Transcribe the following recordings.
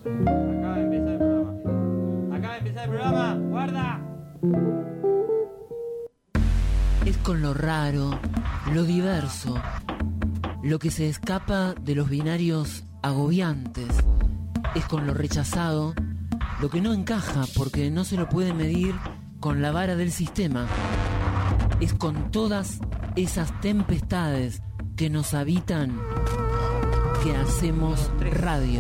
Acaba de empezar el programa. Acaba de empezar el programa. ¡Guarda! Es con lo raro, lo diverso, lo que se escapa de los binarios agobiantes. Es con lo rechazado, lo que no encaja porque no se lo puede medir con la vara del sistema. Es con todas esas tempestades que nos habitan que hacemos radio.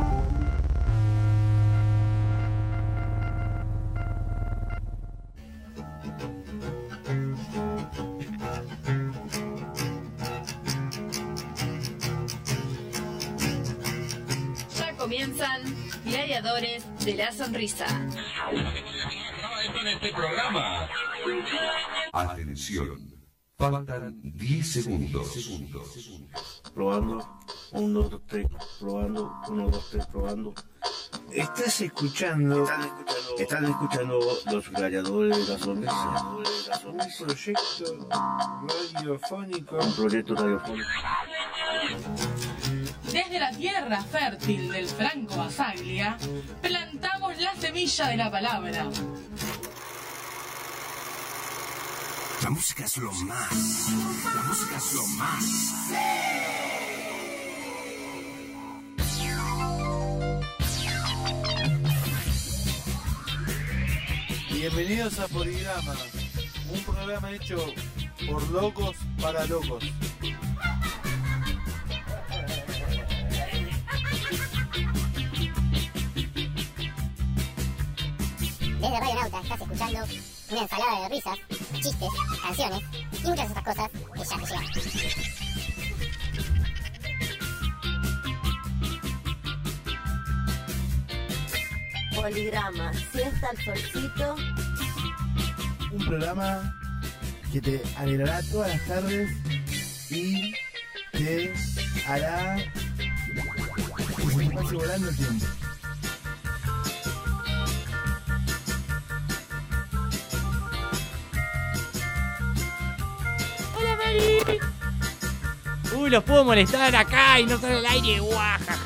Ya comienzan Gladiadores de la Sonrisa. En este programa. Atención, faltan 10 segundos. Probando, 1, 2, 3, probando, 1, 2, 3, probando. Están escuchando los Gladiadores de la Sonrisa. Un proyecto radiofónico. Desde la tierra fértil del Franco Basaglia, plantamos la semilla de la palabra. La música es lo más. La música es lo más. Bienvenidos a Poligrama, un programa hecho por locos para locos. Desde Radio Nauta estás escuchando una ensalada de risas, chistes, canciones y muchas de esas cosas que ya te llegan. Poligrama, siesta al solcito. Un programa que te alegrará todas las tardes y te hará que se te pase volando el tiempo. ¡Hola, Mari! Uy, los puedo molestar acá y no sale al aire. ¡Guajaja!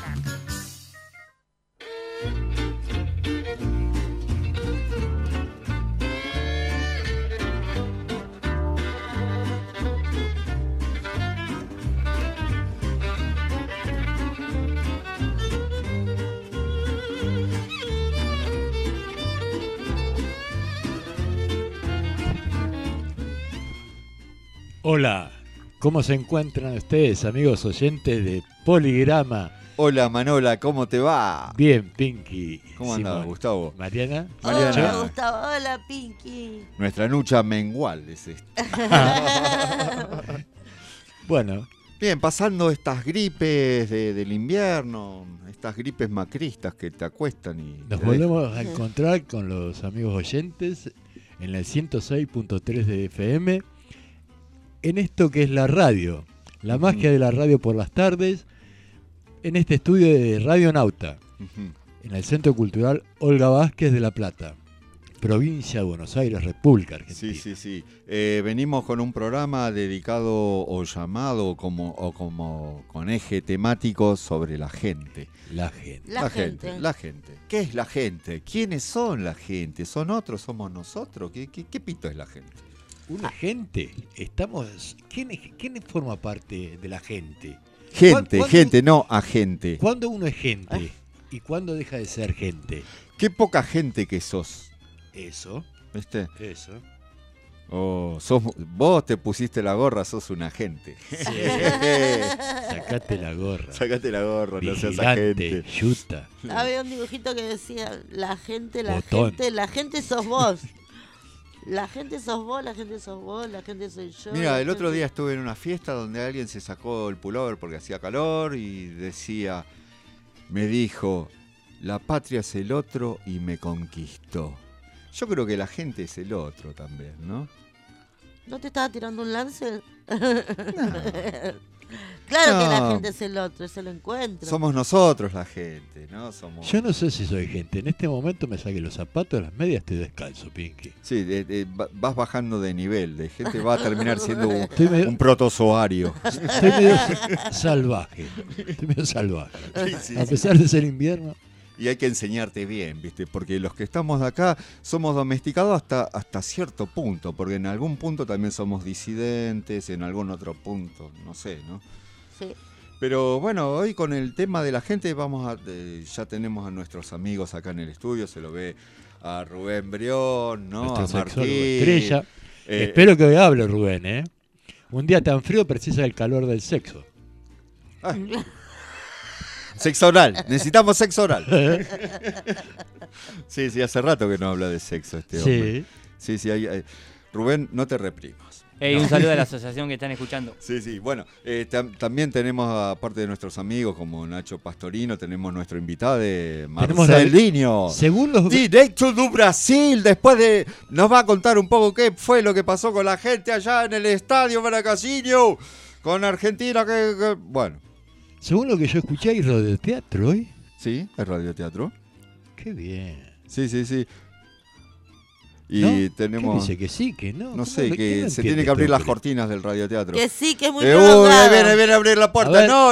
Hola, ¿cómo se encuentran ustedes, amigos oyentes de Poligrama? Hola Manola, ¿cómo te va? Bien, Pinky. ¿Cómo andás, Gustavo? Mariana. Hola, Gustavo. Hola, Pinky. Nuestra lucha mengual es esta. Bueno. Bien, pasando estas gripes del invierno, estas gripes macristas que te acuestan y... Nos volvemos a encontrar con los amigos oyentes en el 106.3 de FM. En esto que es la radio, la magia de la radio por las tardes, en este estudio de Radio Nauta, en el Centro Cultural Olga Vázquez de La Plata, provincia de Buenos Aires, República Argentina. Sí. Venimos con un programa dedicado o llamado como con eje temático sobre la gente. La gente. La gente. ¿Qué es la gente? ¿Quiénes son la gente? ¿Son otros? ¿Somos nosotros? ¿Qué pito es la gente? Una gente, ¿quién forma parte de la gente? Gente, no agente. ¿Cuándo uno es gente y cuándo deja de ser gente? Qué poca gente que sos. Eso. ¿Viste? Eso. Oh, vos te pusiste la gorra, sos un agente. Sí. Sacate la gorra. No seas agente. Yuta. Había un dibujito que decía, la gente sos vos. La gente sos vos, la gente sos vos, la gente soy yo. Mira, el otro día estuve en una fiesta donde alguien se sacó el pullover porque hacía calor y me dijo, la patria es el otro y me conquistó. Yo creo que la gente es el otro también, ¿no? ¿No te estaba tirando un lance? No. Claro que la gente es el otro, es el encuentro. Somos nosotros la gente, ¿no? Yo no sé si soy gente. En este momento me saqué los zapatos, las medias, estoy descalzo, Pinky. Sí, vas bajando de nivel. De gente va a terminar siendo un protozoario. Estoy medio salvaje. Sí. A pesar de ser invierno, Y hay que enseñarte bien, ¿viste? Porque los que estamos de acá somos domesticados hasta cierto punto, porque en algún punto también somos disidentes, en algún otro punto, no sé, ¿no? Sí. Pero bueno, hoy con el tema de la gente ya tenemos a nuestros amigos acá en el estudio, se lo ve a Rubén Brión, ¿no? Nuestro A sexólogo Martín. estrella. Espero que hoy hable Rubén, ¿eh? Un día tan frío precisa el calor del sexo. Sexo oral, necesitamos sexo oral. Sí, hace rato que no habla de sexo este hombre. Sí, Rubén, no te reprimas. Un saludo a la asociación que están escuchando. Sí, bueno, también tenemos, aparte de nuestros amigos como Nacho Pastorino, tenemos nuestro invitado de Marcelinho. Directo do Brasil, nos va a contar un poco qué fue lo que pasó con la gente allá en el estadio Maracasinho, con Argentina, bueno. Según lo que yo escuché, ¿hay radioteatro hoy? Sí, hay radioteatro. Qué bien. Sí. Y ¿No? tenemos... ¿Qué dice que sí, que no? No sé, que se tiene que abrir las cortinas del radioteatro. Que sí, que es muy ahí viene a abrir la puerta. No.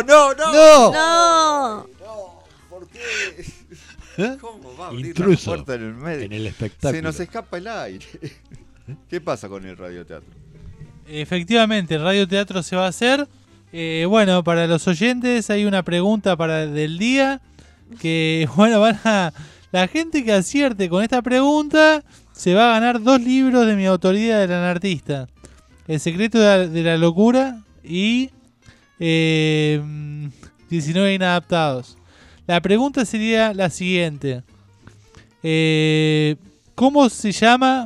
¿Por qué? ¿Cómo va a abrir Intruso la puerta en el medio? En el espectáculo. Se nos escapa el aire. ¿Qué pasa con el radioteatro? Efectivamente, el radioteatro se va a hacer. Bueno, para los oyentes hay una pregunta del día. Que, bueno, la gente que acierte con esta pregunta se va a ganar 2 libros de mi autoría del anartista. El secreto de la locura y 19 inadaptados. La pregunta sería la siguiente. ¿Cómo se llama?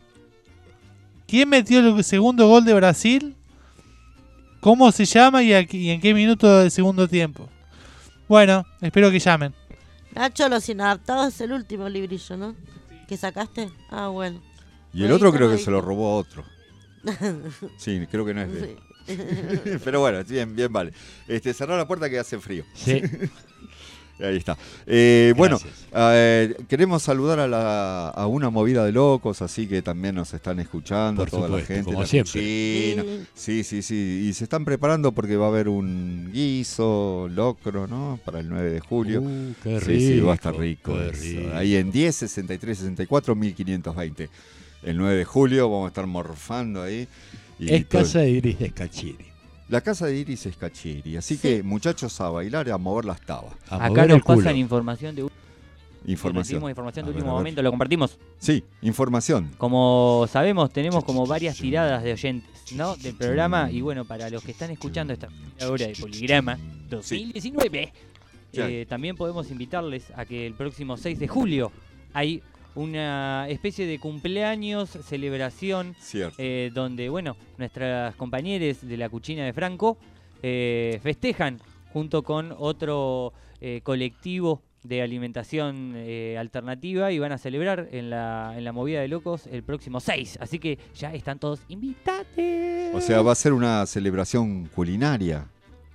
¿Quién metió el segundo gol de Brasil? ¿Cómo se llama y en qué minuto del segundo tiempo? Bueno, espero que llamen. Nacho, Los Inadaptados es el último librillo, ¿no? ¿Que sacaste? Ah, bueno. Y el otro creo que se lo robó a otro. Sí, creo que no es de él. Sí. Pero bueno, bien vale. Cerrar la puerta que hace frío. Sí. Ahí está. Bueno, queremos saludar a una movida de locos, así que también nos están escuchando, por toda supuesto, la gente. como siempre. Sí. Y se están preparando porque va a haber un guiso, locro, ¿no? Para el 9 de julio. Qué rico. Sí, va a estar rico. Rico. Ahí en 10, 63, 64, 1520. El 9 de julio vamos a estar morfando ahí. Es Casa de Iris Escachiri. La casa de Iris Escachiri. Así que, muchachos, a bailar y a mover las tabas. Acá nos pasan información de información de último momento, lo compartimos. Sí, información. Como sabemos, tenemos como varias tiradas de oyentes, ¿no? Del programa. Y bueno, para los que están escuchando esta hora de Poligrama 2019, también podemos invitarles a que el próximo 6 de julio hay una especie de cumpleaños, celebración, donde, bueno, nuestras compañeras de la Cuchina de Franco festejan junto con otro colectivo de alimentación alternativa y van a celebrar en la movida de locos el próximo 6. Así que ya están todos invitados. O sea, va a ser una celebración culinaria.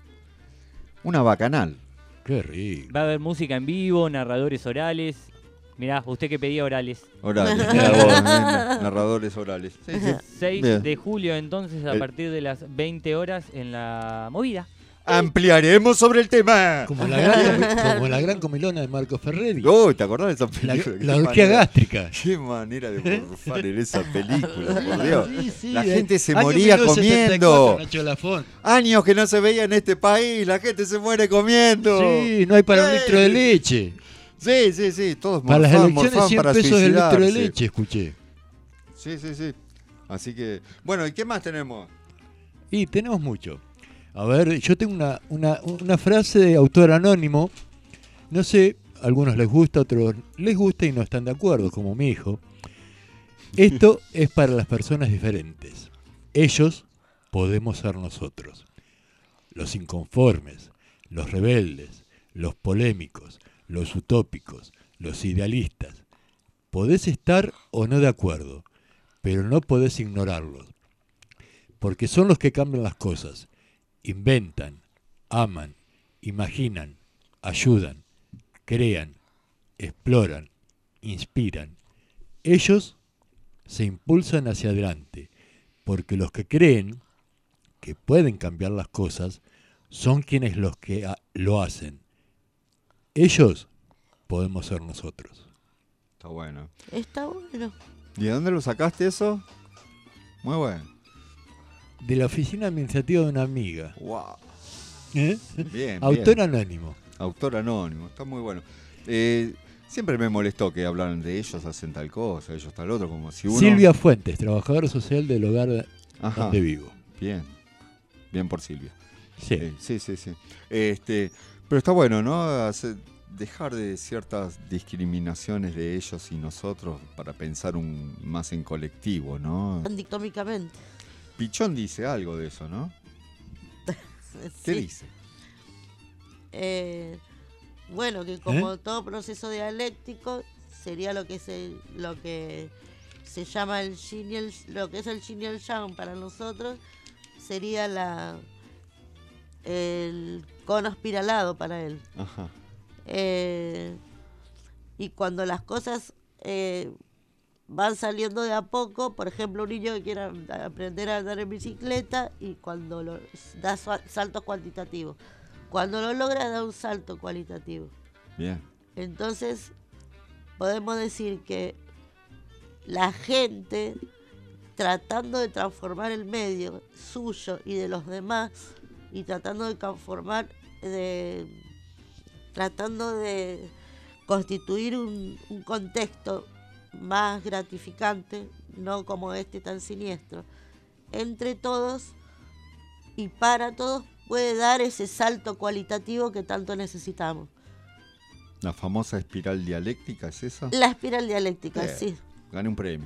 Una bacanal. Qué rico. Va a haber música en vivo, narradores orales. Mirá, usted que pedía orales. Orales, narradores orales. Sí. 6 de julio entonces a partir de las 20 horas en la movida. Ampliaremos sobre el tema. Como la gran comilona de Marco Ferreri. ¿Te acordás de esa película? La orgía gástrica. Qué manera de morfar en esa película, por Dios. Sí, la gente se moría comiendo. Nacho Lafón. Años que no se veía en este país, la gente se muere comiendo. Sí, no hay para un litro de leche. Sí, todos para las elecciones morfan 100 para pesos el suicidarse. litro de leche, escuché. Sí. Así que, bueno, ¿y qué más tenemos? Y tenemos mucho. A ver, yo tengo una frase de autor anónimo. No sé, a algunos les gusta, a otros les gusta y no están de acuerdo, como mi hijo. Esto es para las personas diferentes. Ellos podemos ser nosotros. Los inconformes, los rebeldes, los polémicos, los utópicos, los idealistas. Podés estar o no de acuerdo, pero no podés ignorarlos. Porque son los que cambian las cosas. Inventan, aman, imaginan, ayudan, crean, exploran, inspiran. Ellos se impulsan hacia adelante, porque los que creen que pueden cambiar las cosas son quienes los que lo hacen. Ellos podemos ser nosotros. Está bueno. Está bueno. ¿Y de dónde lo sacaste eso? Muy bueno. De la oficina administrativa de una amiga. Wow. Bien. Autor bien. anónimo. Autor anónimo, está muy bueno. Siempre me molestó que hablaran de ellos, hacen tal cosa, ellos tal otro, como si uno... Silvia Fuentes, trabajadora social del hogar donde vivo. Bien. Bien por Silvia. Sí. Sí. Pero está bueno, ¿no? Dejar de ciertas discriminaciones de ellos y nosotros para pensar más en colectivo, ¿no? Dicotómicamente. Pichón dice algo de eso, ¿no? ¿Qué dice? Bueno, que como todo proceso dialéctico sería lo que se llama el yin lo que es el yin y el yang para nosotros sería el cono espiralado para él. Ajá. Y cuando las cosas van saliendo de a poco, por ejemplo, un niño que quiera aprender a andar en bicicleta y cuando da saltos cuantitativos, cuando lo logra da un salto cualitativo. Bien. Entonces podemos decir que la gente, tratando de transformar el medio suyo y de los demás, y tratando de constituir un contexto más gratificante, no como este tan siniestro, entre todos y para todos, puede dar ese salto cualitativo que tanto necesitamos. ¿La famosa espiral dialéctica es esa? La espiral dialéctica, sí. Gané un premio.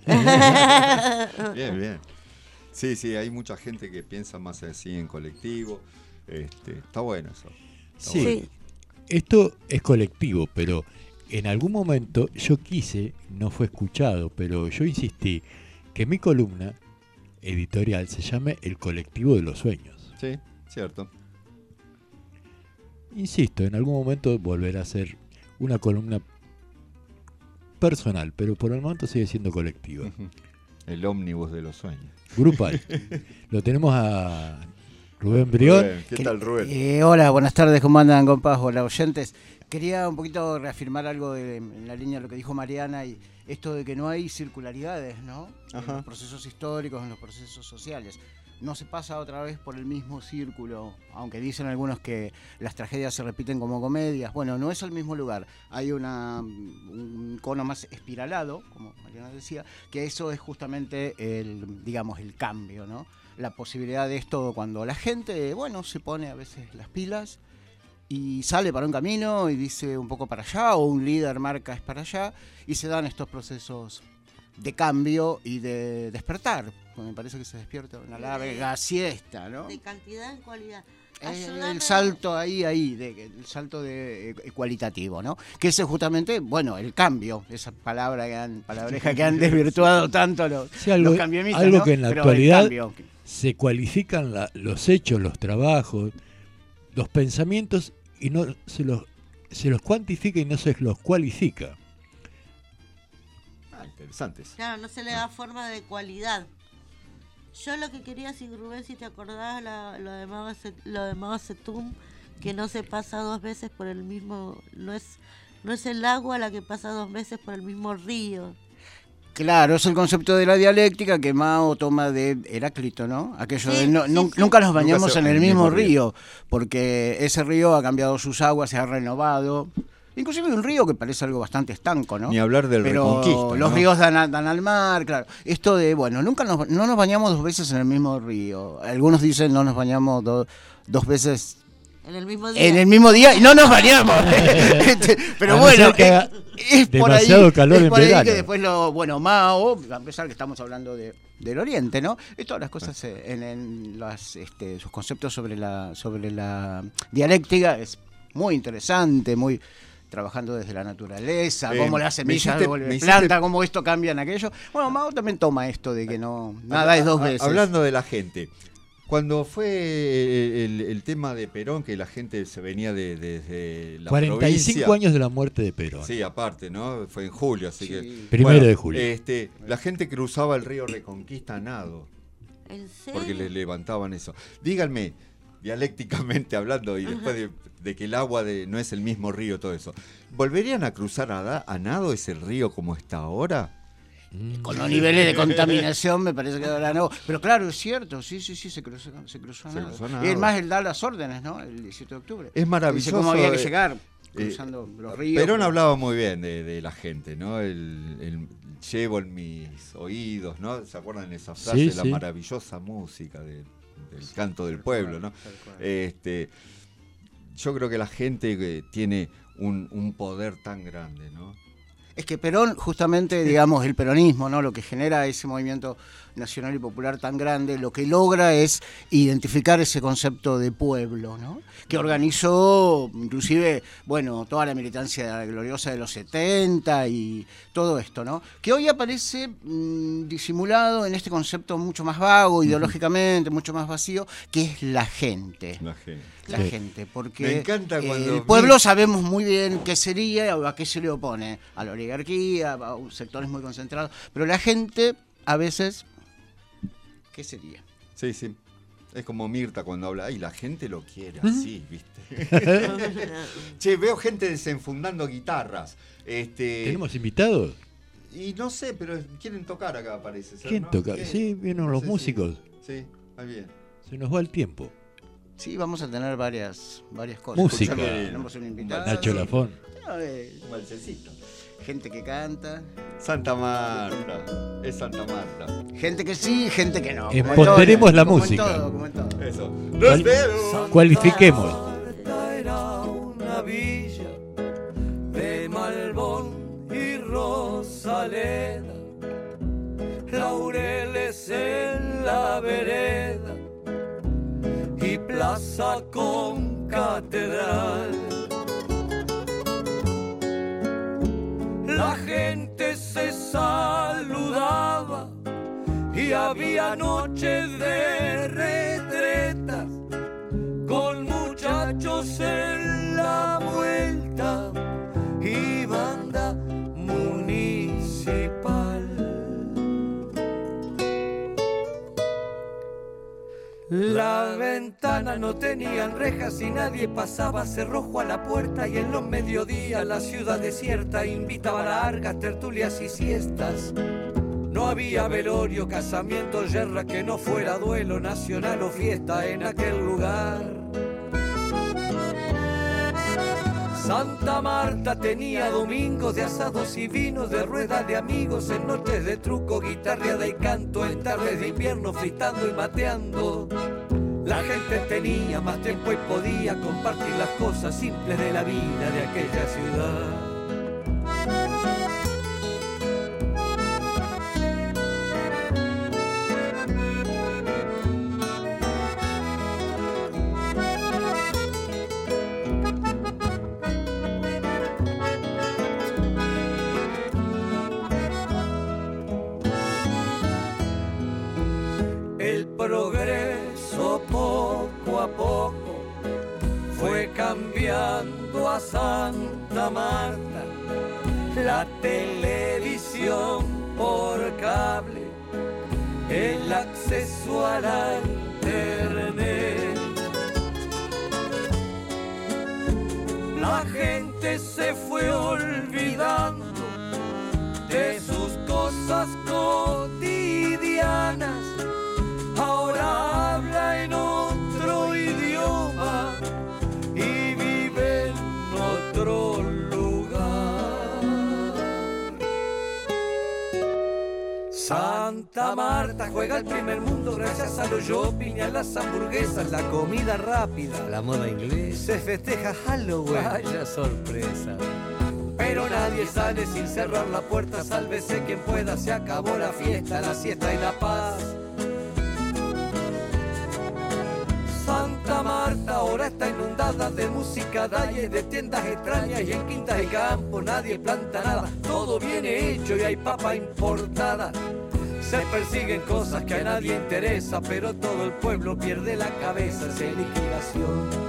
Bien. Sí, hay mucha gente que piensa más así en colectivo. Está bueno eso. Sí, bueno. Esto es colectivo, pero en algún momento yo quise, no fue escuchado, pero yo insistí que mi columna editorial se llame El colectivo de los sueños. Sí, cierto. Insisto, en algún momento volverá a ser una columna personal, pero por el momento sigue siendo colectiva. El ómnibus de los sueños. Grupal. Lo tenemos a Rubén Brión. ¿Qué tal, Rubén? Hola, buenas tardes, ¿cómo andan, compas? Hola, oyentes. Quería un poquito reafirmar algo en la línea de lo que dijo Mariana y esto de que no hay circularidades, ¿no? En los procesos históricos, en los procesos sociales. No se pasa otra vez por el mismo círculo, aunque dicen algunos que las tragedias se repiten como comedias. Bueno, no es el mismo lugar. Hay un cono más espiralado, como Mariana decía, que eso es justamente el cambio, ¿no? La posibilidad de esto cuando la gente, se pone a veces las pilas y sale para un camino y dice un poco para allá, o un líder marca es para allá, y se dan estos procesos de cambio y de despertar. Me parece que se despierta una larga siesta, ¿no? De cantidad en cualidad. El salto el salto cualitativo, ¿no? Que ese justamente, el cambio, esa palabreja que han desvirtuado tanto los cambiomistas, algo ¿no? que en la actualidad se cualifican los hechos, los trabajos, los pensamientos y no se los cuantifica y no se los cualifica. Interesantes. Claro, no se le da forma de cualidad. Yo lo que quería, Rubén, si te acordás, lo de Mao Zedong, que no se pasa dos veces por el mismo, no es el agua la que pasa dos veces por el mismo río. Claro, es el concepto de la dialéctica que Mao toma de Heráclito, ¿no? Aquello de nunca nos bañamos en el mismo río, porque ese río ha cambiado sus aguas, se ha renovado. Inclusive un río que parece algo bastante estanco, ¿no? Ni hablar del Reconquista, los ¿no? ríos dan al mar, claro. Esto de, no nos bañamos dos veces en el mismo río. Algunos dicen no nos bañamos dos veces en el mismo día. En el mismo día y no nos bañamos. Pero bueno, es por ahí, calor es por en ahí verano. que después Mao, a pesar que estamos hablando del Oriente, ¿no? Y todas las cosas sus conceptos sobre la dialéctica es muy interesante, muy trabajando desde la naturaleza, cómo la semilla se vuelve planta, cómo esto cambia en aquello. Mao también toma esto de que nada es dos veces. Hablando de la gente, cuando fue el tema de Perón, que la gente se venía desde la 45 provincia, años de la muerte de Perón. Sí, aparte, ¿no? Fue en julio, así que... Primero de julio. La gente cruzaba el río Reconquista a nado. ¿En serio? Porque les levantaban eso. Díganme, dialécticamente hablando, y después de que el agua no es el mismo río, todo eso. ¿Volverían a cruzar a nado ese río como está ahora? Con los niveles de contaminación me parece que ahora no. Pero claro, es cierto, sí, se cruzó a nado. Y es más, él da las órdenes, ¿no? El 17 de octubre. Es maravilloso. Dice cómo había que llegar, cruzando los ríos. Perón hablaba muy bien de la gente, ¿no? Llevo en mis oídos, ¿no? ¿Se acuerdan de esa frase? La maravillosa música del canto del pueblo, ¿no? Yo creo que la gente tiene un poder tan grande, ¿no? Es que Perón, justamente, digamos, el peronismo, ¿no? Lo que genera ese movimiento nacional y popular tan grande, lo que logra es identificar ese concepto de pueblo, ¿no? Que organizó, inclusive, bueno, toda la militancia gloriosa de los 70 y todo esto, ¿no? Que hoy aparece disimulado en este concepto mucho más vago, ideológicamente, mucho más vacío, que es la gente. La gente, porque me encanta cuando el pueblo sabemos muy bien qué sería o a qué se le opone, a la oligarquía, a sectores muy concentrados, pero la gente a veces, ¿qué sería? Sí. Es como Mirta cuando habla, ay, la gente lo quiere así, ¿viste? Che, veo gente desenfundando guitarras. ¿Tenemos invitados? Y no sé, pero quieren tocar acá, parece ser, ¿Quién ¿no? toca? Sí, vienen los músicos. Sí, muy bien. Se nos va el tiempo. Sí, vamos a tener varias cosas. Música. Tenemos un invitado. Nacho Lafón. Un balsecito. Gente que canta. Santa Marta. Es Santa Marta. Gente que sí, gente que no. Empoderemos la música. Como en todo. Eso. Cualifiquemos. Era una villa de Malbón y Rosaleda, laureles en la vereda y plaza con catedral. La gente se saludaba y había noches de retretas con muchachos en la vuelta y banda municipal. Las ventanas no tenían rejas y nadie pasaba cerrojo a la puerta, y en los mediodías la ciudad desierta invitaba a largas tertulias y siestas. No había velorio, casamiento, yerra que no fuera duelo nacional o fiesta en aquel lugar. Santa Marta tenía domingos de asados y vinos, de rueda de amigos en noches de truco, guitarreada y canto, en tardes de invierno fritando y mateando. La gente tenía más tiempo y podía compartir las cosas simples de la vida de aquella ciudad. Progreso poco a poco fue cambiando a Santa Marta, la televisión por cable, el acceso a la internet. La gente se fue olvidando de sus cosas cotidianas. Ahora habla en otro idioma y vive en otro lugar. Santa Marta juega al primer mundo gracias a los shopping, a las hamburguesas, la comida rápida, la moda inglesa. Se festeja Halloween, vaya sorpresa. Pero nadie sale sin cerrar la puerta, sálvese quien pueda, se acabó la fiesta, la siesta y la paz. Santa Marta ahora está inundada de música, dalles, de tiendas extrañas, y en quintas y campos nadie planta nada. Todo viene hecho y hay papa importada. Se persiguen cosas que a nadie interesa, pero todo el pueblo pierde la cabeza, es en liquidación.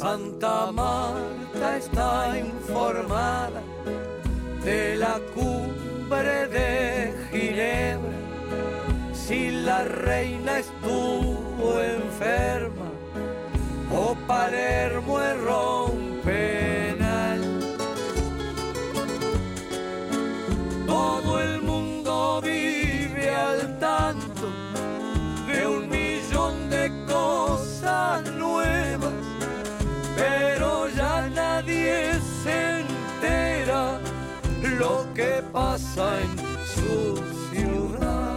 Santa Marta está informada de la cumbre de Ginebra. Si la reina estuvo enferma o Palermo erró un penal, todo el mundo vive al tanto de 1.000.000 de cosas nuevas, pero ya nadie se entera lo que pasa en su ciudad.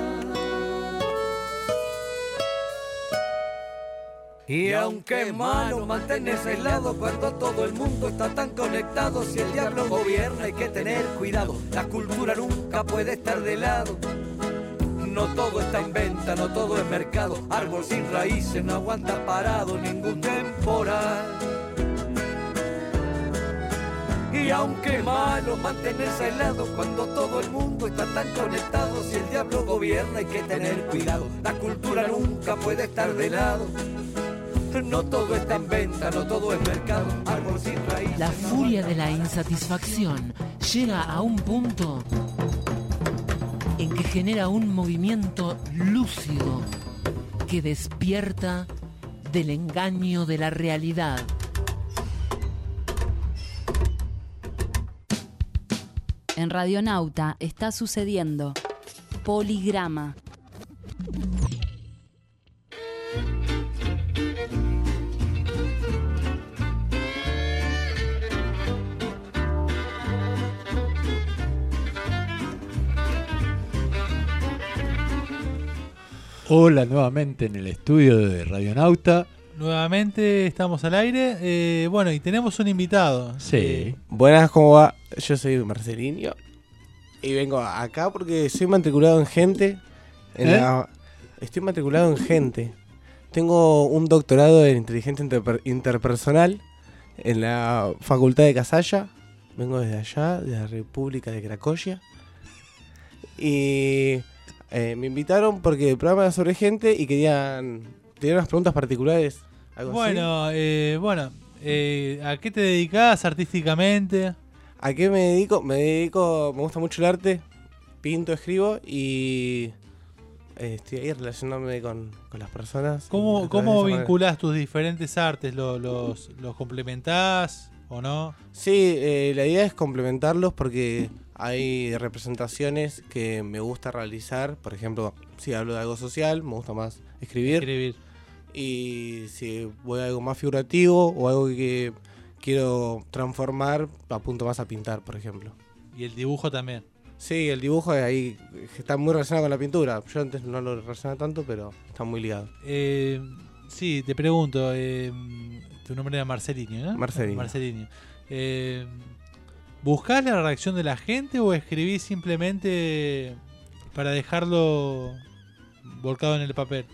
Y aunque es malo mantenerse aislado cuando todo el mundo está tan conectado, si el diablo gobierna hay que tener cuidado, la cultura nunca puede estar de lado. No todo está en venta, no todo es mercado, árbol sin raíces no aguanta parado ningún temporal. Y aunque es malo mantenerse aislado cuando todo el mundo está tan conectado, si el diablo gobierna hay que tener cuidado, la cultura nunca puede estar de lado. No todo está en venta, no todo es mercado, árbol sin raíces. La furia de la insatisfacción llega a un punto en que genera un movimiento lúcido que despierta del engaño de la realidad. En Radionauta está sucediendo Poligrama. Hola nuevamente en el estudio de Radionauta. Nuevamente estamos al aire. Bueno, y tenemos un invitado. Sí. Buenas, ¿cómo va? Yo soy Marcelinho y vengo acá porque soy matriculado en gente. Estoy matriculado en gente. Tengo un doctorado en inteligencia interpersonal en la Facultad de Casalla. Vengo desde allá, de la República de Cracovia. Y me invitaron porque el programa era sobre gente y tenían unas preguntas particulares. ¿Algo así? ¿A qué te dedicás artísticamente? ¿A qué me dedico? Me gusta mucho el arte, pinto, escribo y estoy ahí relacionándome con las personas. ¿Cómo vinculás tus diferentes artes? ¿Los complementás o no? Sí, la idea es complementarlos porque hay representaciones que me gusta realizar. Por ejemplo, si hablo de algo social, me gusta más escribir. Y si voy a algo más figurativo o algo que quiero transformar, apunto más a pintar, por ejemplo. ¿Y el dibujo también? Sí, el dibujo ahí está muy relacionado con la pintura. Yo antes no lo relacionaba tanto, pero está muy ligado. Sí, te pregunto, tu nombre era Marcelinho, ¿no? Marcelinho. ¿Buscás la reacción de la gente o escribís simplemente para dejarlo volcado en el papel?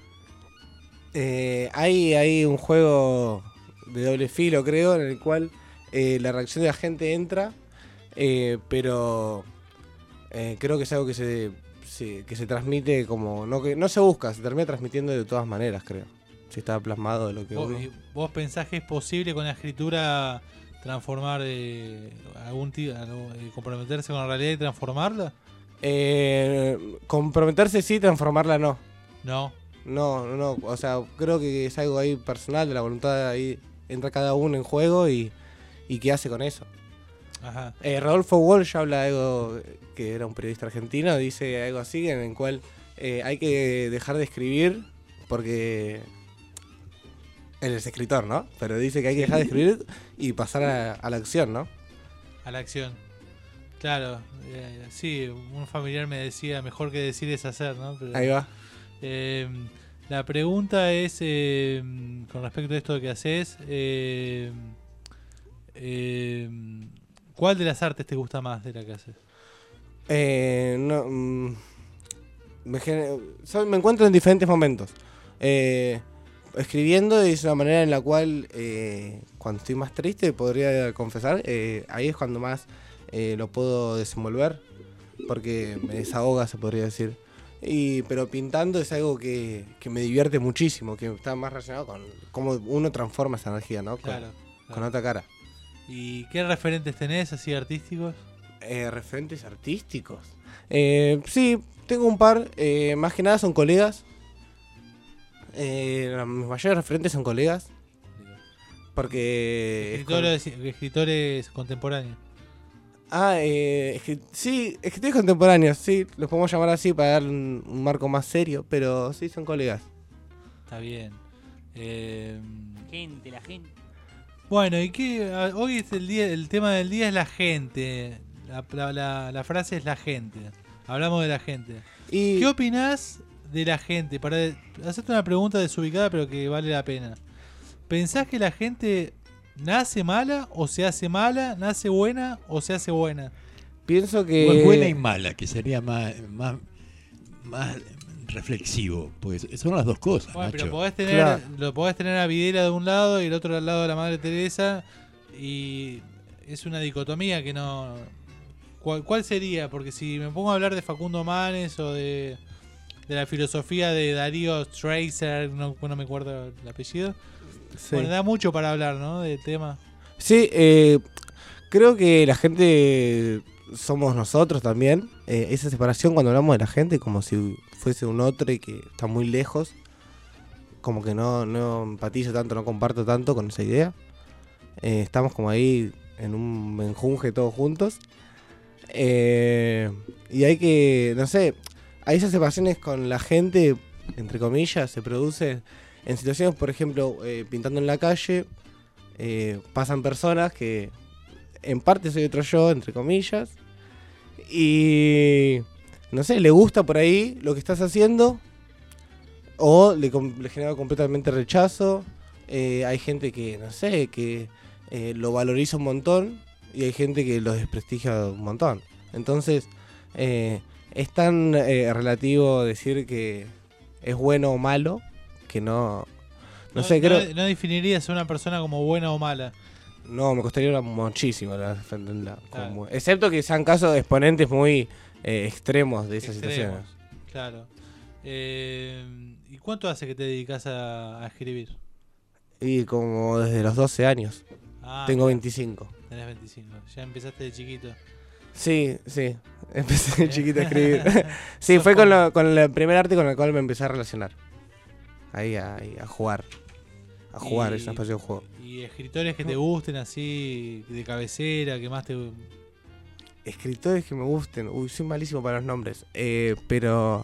Hay un juego de doble filo, creo, en el cual la reacción de la gente entra, pero creo que es algo que se transmite como que no se busca, se termina transmitiendo de todas maneras, creo. Si está plasmado de lo que ¿Vos pensás que es posible con la escritura transformar comprometerse con la realidad y transformarla? Comprometerse sí, transformarla no. No, o sea, creo que es algo ahí personal, de la voluntad, ahí entra cada uno en juego y qué hace con eso. Ajá. Rodolfo Walsh habla de algo, que era un periodista argentino, dice algo así, en el cual hay que dejar de escribir porque él es escritor, ¿no? Pero dice que hay que dejar de escribir y pasar a la acción, ¿no? A la acción. Claro, sí, un familiar me decía, mejor que decir es hacer, ¿no? Pero, ahí va. La pregunta es, con respecto a esto que haces, ¿cuál de las artes te gusta más de la que haces? Me encuentro en diferentes momentos. Escribiendo es una manera en la cual, cuando estoy más triste, podría confesar, ahí es cuando más lo puedo desenvolver, porque me desahoga, se podría decir. Pero pintando es algo que me divierte muchísimo, que está más relacionado con cómo uno transforma esa energía, ¿no? Con otra cara. ¿Y qué referentes tenés así artísticos? Referentes artísticos. Sí, tengo un par. Más que nada son colegas. Mis mayores referentes son colegas. Porque... Escritores contemporáneos. Sí, escritores contemporáneos, sí. Los podemos llamar así para darle un marco más serio. Pero sí, son colegas. Está bien. La gente. Bueno, y que hoy es el tema del día es la gente. La frase es la gente. Hablamos de la gente. ¿Qué opinás de la gente? Para hacerte una pregunta desubicada, pero que vale la pena. ¿Pensás que la gente nace mala o se hace mala? ¿Nace buena o se hace buena? Pienso que... Pues buena y mala, que sería más reflexivo, porque son las dos cosas. Bueno, Nacho. pero podés tener a Videla de un lado y el otro al lado de la Madre Teresa, y es una dicotomía que no... ¿Cuál sería? Porque si me pongo a hablar de Facundo Manes o de la filosofía de Darío Streiser, no me acuerdo el apellido, Sí. Bueno, da mucho para hablar, ¿no? Del tema. Sí, creo que la gente somos nosotros también. Esa separación cuando hablamos de la gente, como si fuese un otro y que está muy lejos, como que no empatizo tanto, no comparto tanto con esa idea. Estamos como ahí en un menjunje todos juntos. Y hay que, no sé, hay esas separaciones con la gente, entre comillas, se producen en situaciones, por ejemplo, pintando en la calle, pasan personas que en parte soy otro yo, entre comillas, y no sé, le gusta por ahí lo que estás haciendo, o le genera completamente rechazo. Hay gente que, no sé, que lo valoriza un montón, y hay gente que lo desprestigia un montón. Entonces, es tan relativo decir que es bueno o malo, que no sé, creo... ¿No definirías a una persona como buena o mala? No, me costaría muchísimo defenderla. Claro. Excepto que sean casos de exponentes muy extremos de esas situaciones. Claro. ¿Y cuánto hace que te dedicas a escribir? Y como desde los 12 años. Tengo 25. Tenés 25. Ya empezaste de chiquito. Sí. Empecé de chiquito a escribir. Sí, fue con el primer arte con el cual me empecé a relacionar. Ahí a jugar. A jugar, es una especie de juego. ¿Y escritores que te gusten así, de cabecera, que más te... Escritores que me gusten. Uy, soy malísimo para los nombres. Pero...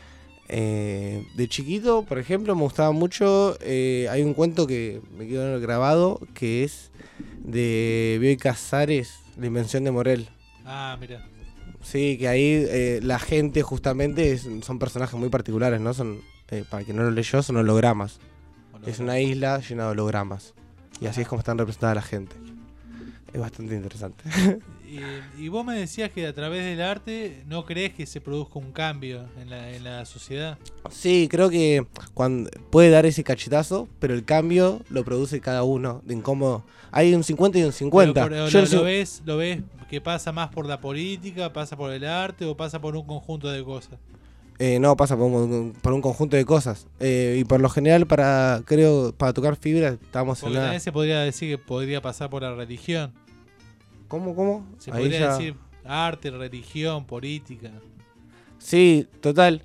de chiquito, por ejemplo, me gustaba mucho. Hay un cuento que me quedó grabado, que es de Bioy Casares, La invención de Morel. Ah, mira. Sí, que ahí la gente justamente son personajes muy particulares, ¿no? Son, para quien no lo leyó, son hologramas. Es una isla llena de hologramas. Y así es como están representadas la gente. Es bastante interesante. Y vos me decías que a través del arte no crees que se produzca un cambio en la sociedad. Sí, creo que puede dar ese cachetazo, pero el cambio lo produce cada uno. En cómo hay un 50 y un 50. Pero ¿Lo ves que pasa más por la política, pasa por el arte o pasa por un conjunto de cosas? No, pasa por un conjunto de cosas. Y por lo general, para tocar fibra, estamos porque en también se podría decir que podría pasar por la religión. ¿Cómo? Se podría decir arte, religión, política. Sí, total.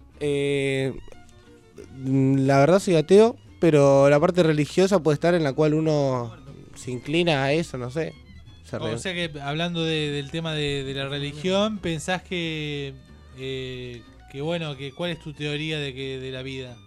La verdad soy ateo, pero la parte religiosa puede estar en la cual uno se inclina a eso, no sé. O sea que hablando del tema de la religión, pensás que bueno, que ¿cuál es tu teoría de la vida?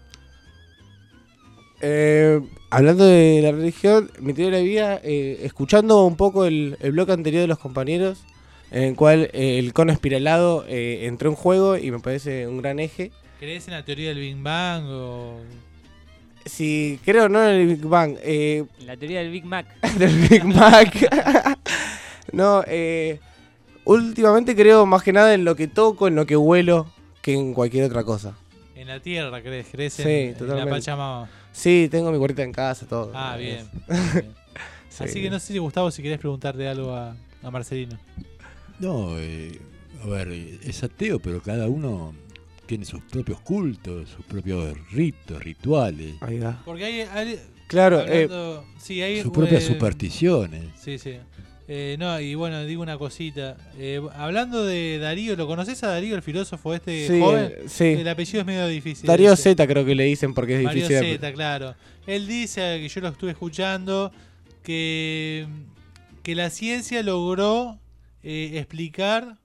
Hablando de la religión, mi teoría de la vida, escuchando un poco el bloque anterior de los compañeros, en el cual el cono espiralado entró en juego y me parece un gran eje. ¿Crees en la teoría del Big Bang o...? Sí, creo, no en el Big Bang. La teoría del Big Mac. Del Big Mac. No, últimamente creo más que nada en lo que toco, en lo que huelo, que en cualquier otra cosa. ¿En la tierra crees Sí, en totalmente. la Pachamama? Sí, tengo mi huerta en casa, todo. Ah, bien. Sí. Así que no sé si, Gustavo, si querés preguntarle algo a Marcelino. No, a ver, es ateo, pero cada uno tiene sus propios cultos, sus propios ritos, rituales. Ahí va. Porque hay claro, hablando, sí, hay sus propias supersticiones. Sí, sí. No, y bueno, digo una cosita. Hablando de Darío, ¿lo conoces a Darío, el filósofo Sí, joven? sí. El apellido es medio difícil. Darío Z creo que le dicen porque es Darío difícil. Z, claro. Él dice, que yo lo estuve escuchando, que la ciencia logró explicar,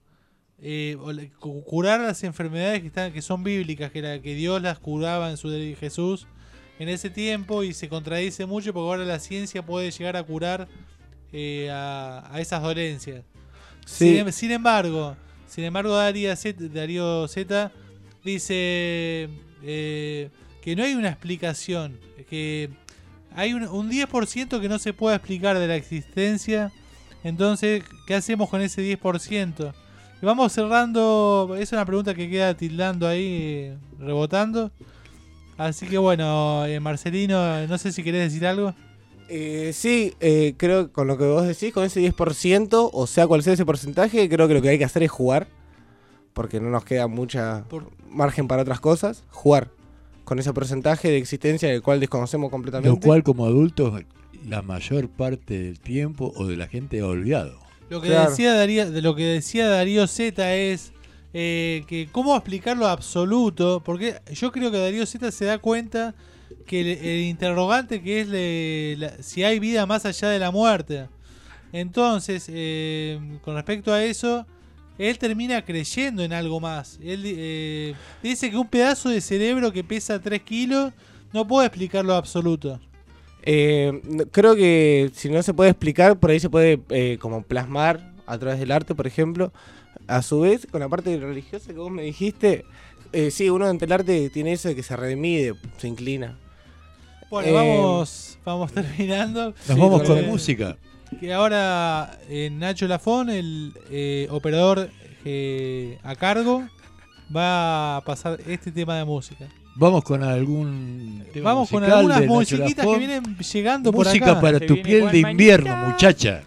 curar las enfermedades que son bíblicas, que Dios las curaba en su Jesús en ese tiempo, y se contradice mucho porque ahora la ciencia puede llegar a curar a esas dolencias. Sí. Sin embargo, Darío Z dice que no hay una explicación, que hay un 10% que no se puede explicar de la existencia. Entonces, ¿qué hacemos con ese 10%? Y vamos cerrando. Es una pregunta que queda tildando ahí, rebotando. Así que bueno, Marcelino, no sé si querés decir algo. Sí, creo que con lo que vos decís, con ese 10%, o sea, cual sea ese porcentaje, creo que lo que hay que hacer es jugar. Porque no nos queda mucha margen para otras cosas. Jugar con ese porcentaje de existencia del cual desconocemos completamente. Lo cual, como adultos, la mayor parte del tiempo o de la gente ha olvidado. Lo que decía Darío Z es que cómo explicar lo absoluto, porque yo creo que Darío Z se da cuenta que el interrogante que es si hay vida más allá de la muerte. Entonces, con respecto a eso, él termina creyendo en algo más. Él dice que un pedazo de cerebro que pesa 3 kilos no puede explicar lo absoluto. Creo que si no se puede explicar, por ahí se puede como plasmar a través del arte, por ejemplo. A su vez, con la parte religiosa que vos me dijiste, sí, uno ante el arte tiene eso de que se redimide, se inclina. Bueno, vamos terminando. Nos vamos con música. Que ahora Nacho Lafón, el operador a cargo, va a pasar este tema de música. Vamos con algún tema Vamos con musical algunas de Nacho musiquitas Lafón. que vienen llegando por acá. Música para tu piel de invierno, muchacha.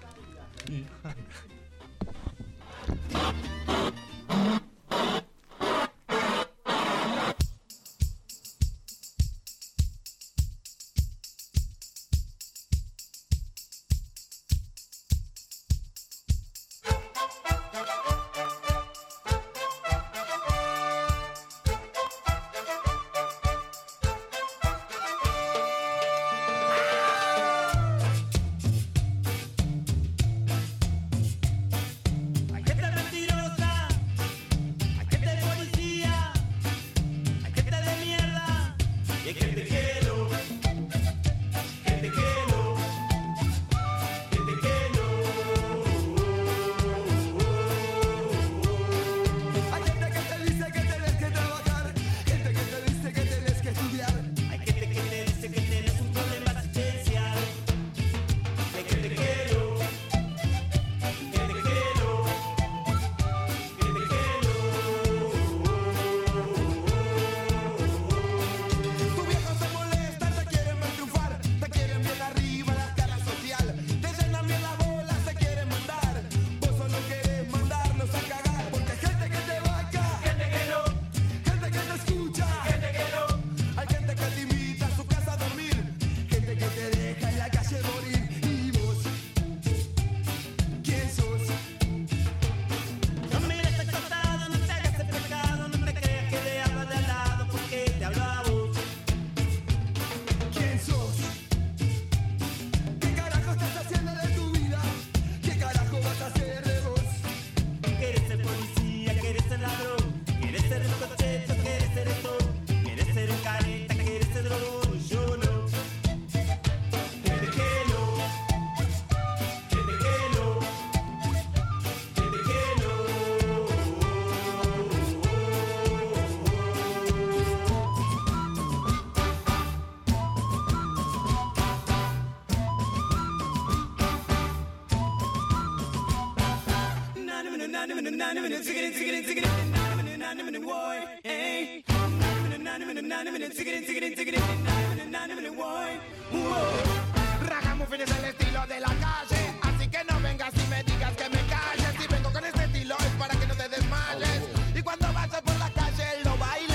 Ragamuffin es el estilo de la calle, así que no vengas y me digas que me calles. Si vengo con este estilo es para que no te desmayes. Y cuando vayas por la calle lo bailes.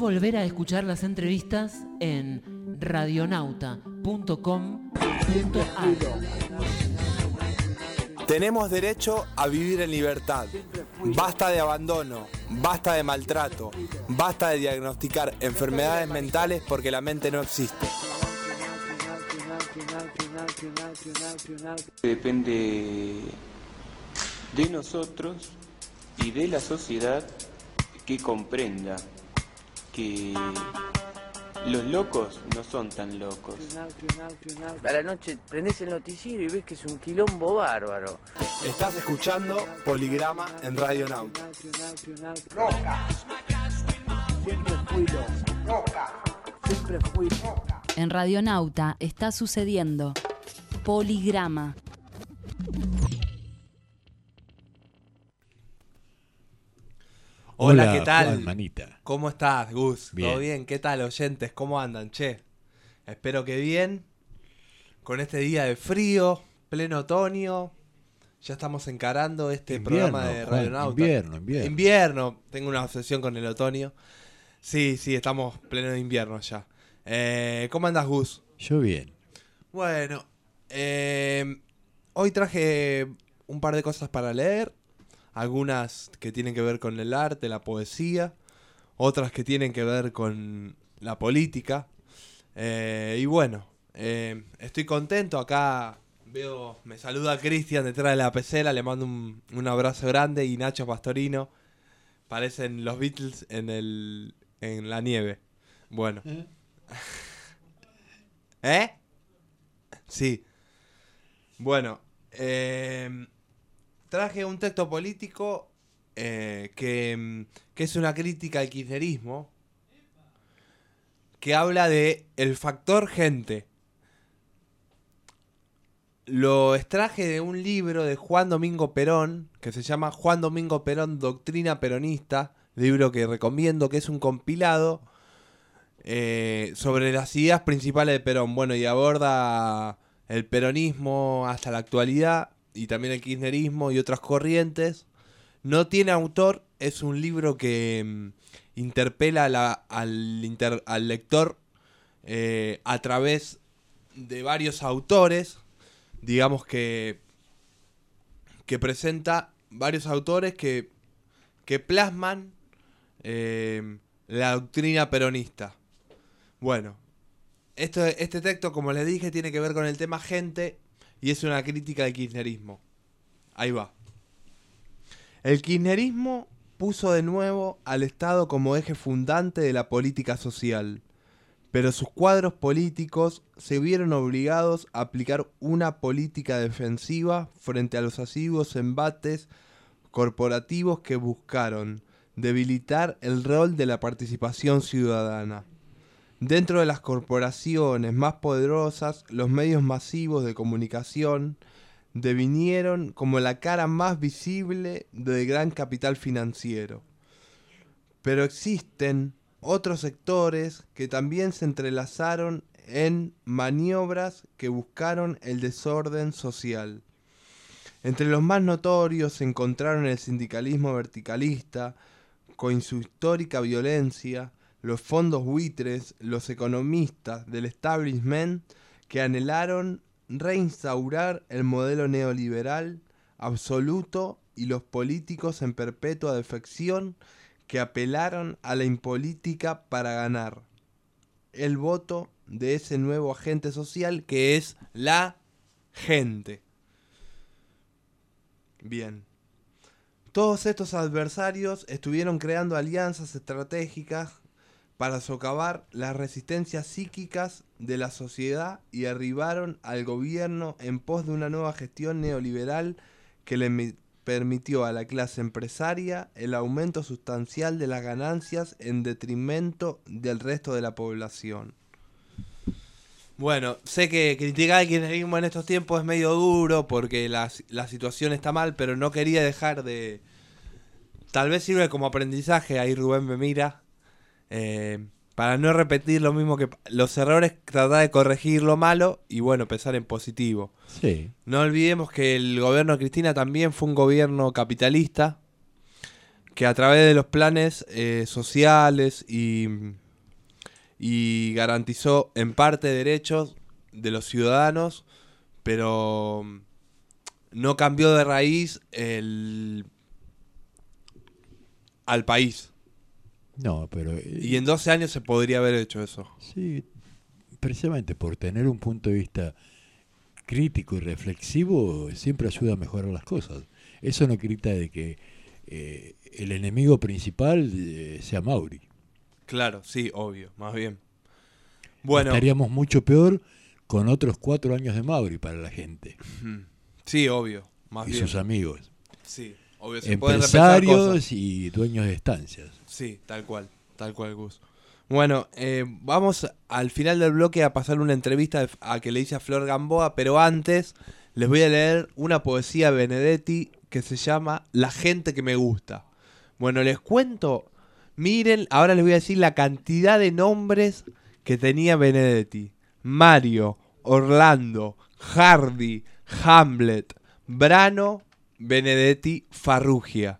volver a escuchar las entrevistas en radionauta.com.ar. Tenemos derecho a vivir en libertad. Basta de abandono, basta de maltrato, basta de diagnosticar enfermedades mentales porque la mente no existe. Depende de nosotros y de la sociedad que comprenda que los locos no son tan locos. A la noche prendés el noticiero y ves que es un quilombo bárbaro. Estás escuchando Poligrama en Radio Nauta. Loca. Siempre fui loca. Siempre fui loca. En Radionauta está sucediendo Poligrama. Hola, ¿qué tal? Juan Manita. ¿Cómo estás, Gus? Bien. ¿Todo bien? ¿Qué tal, oyentes? ¿Cómo andan, che? Espero que bien. Con este día de frío, pleno otoño. Ya estamos encarando este programa de Juan, Radionauta. Invierno. Tengo una obsesión con el otoño. Sí, estamos pleno de invierno ya. ¿Cómo andas, Gus? Yo bien. Bueno, hoy traje un par de cosas para leer. Algunas que tienen que ver con el arte, la poesía. Otras que tienen que ver con la política. Y bueno, estoy contento. Acá veo, me saluda Cristian detrás de la pecera. Le mando un abrazo grande. Y Nacho Pastorino. Parecen los Beatles en la nieve. Bueno. Sí. Bueno, traje un texto político que es una crítica al kirchnerismo, que habla de el factor gente. Lo extraje de un libro de Juan Domingo Perón, que se llama Juan Domingo Perón, Doctrina Peronista, libro que recomiendo, que es un compilado sobre las ideas principales de Perón. Bueno, y aborda el peronismo hasta la actualidad y también el kirchnerismo y otras corrientes. No tiene autor, es un libro que interpela al lector a través de varios autores, digamos que presenta varios autores que plasman la doctrina peronista. Bueno, este texto, como les dije, tiene que ver con el tema gente y es una crítica al kirchnerismo. Ahí va. El kirchnerismo puso de nuevo al Estado como eje fundante de la política social, pero sus cuadros políticos se vieron obligados a aplicar una política defensiva frente a los asiduos embates corporativos que buscaron debilitar el rol de la participación ciudadana. Dentro de las corporaciones más poderosas, los medios masivos de comunicación devinieron como la cara más visible del gran capital financiero. Pero existen otros sectores que también se entrelazaron en maniobras que buscaron el desorden social. Entre los más notorios se encontraron el sindicalismo verticalista, con su histórica violencia, los fondos buitres, los economistas del establishment que anhelaron reinstaurar el modelo neoliberal absoluto y los políticos en perpetua defección que apelaron a la impolítica para ganar el voto de ese nuevo agente social que es la gente. Bien. Todos estos adversarios estuvieron creando alianzas estratégicas para socavar las resistencias psíquicas de la sociedad y arribaron al gobierno en pos de una nueva gestión neoliberal que le permitió a la clase empresaria el aumento sustancial de las ganancias en detrimento del resto de la población. Bueno, sé que criticar al kirchnerismo en estos tiempos es medio duro porque la situación está mal, pero no quería dejar de... Tal vez sirve como aprendizaje, ahí Rubén me mira, para no repetir lo mismo que los errores, tratar de corregir lo malo y bueno, pensar en positivo. Sí. No olvidemos que el gobierno de Cristina también fue un gobierno capitalista que a través de los planes sociales y garantizó en parte derechos de los ciudadanos, pero no cambió de raíz al país. No, pero... y en 12 años se podría haber hecho eso. Sí, precisamente por tener un punto de vista crítico y reflexivo siempre ayuda a mejorar las cosas. Eso no quita de que el enemigo principal sea Mauri. Claro, sí, obvio, más bien. Bueno, estaríamos mucho peor con otros 4 años de Mauri para la gente. Sí, obvio, más y bien. sus amigos. Sí, obvio, se pueden repensar cosas. Empresarios y dueños de estancias. Sí, tal cual, Gus. Bueno, vamos al final del bloque a pasar una entrevista a que le hice a Flor Gamboa, pero antes les voy a leer una poesía de Benedetti que se llama La gente que me gusta. Bueno, les cuento, miren, ahora les voy a decir la cantidad de nombres que tenía Benedetti. Mario, Orlando, Hardy, Hamlet, Brano, Benedetti, Farrugia.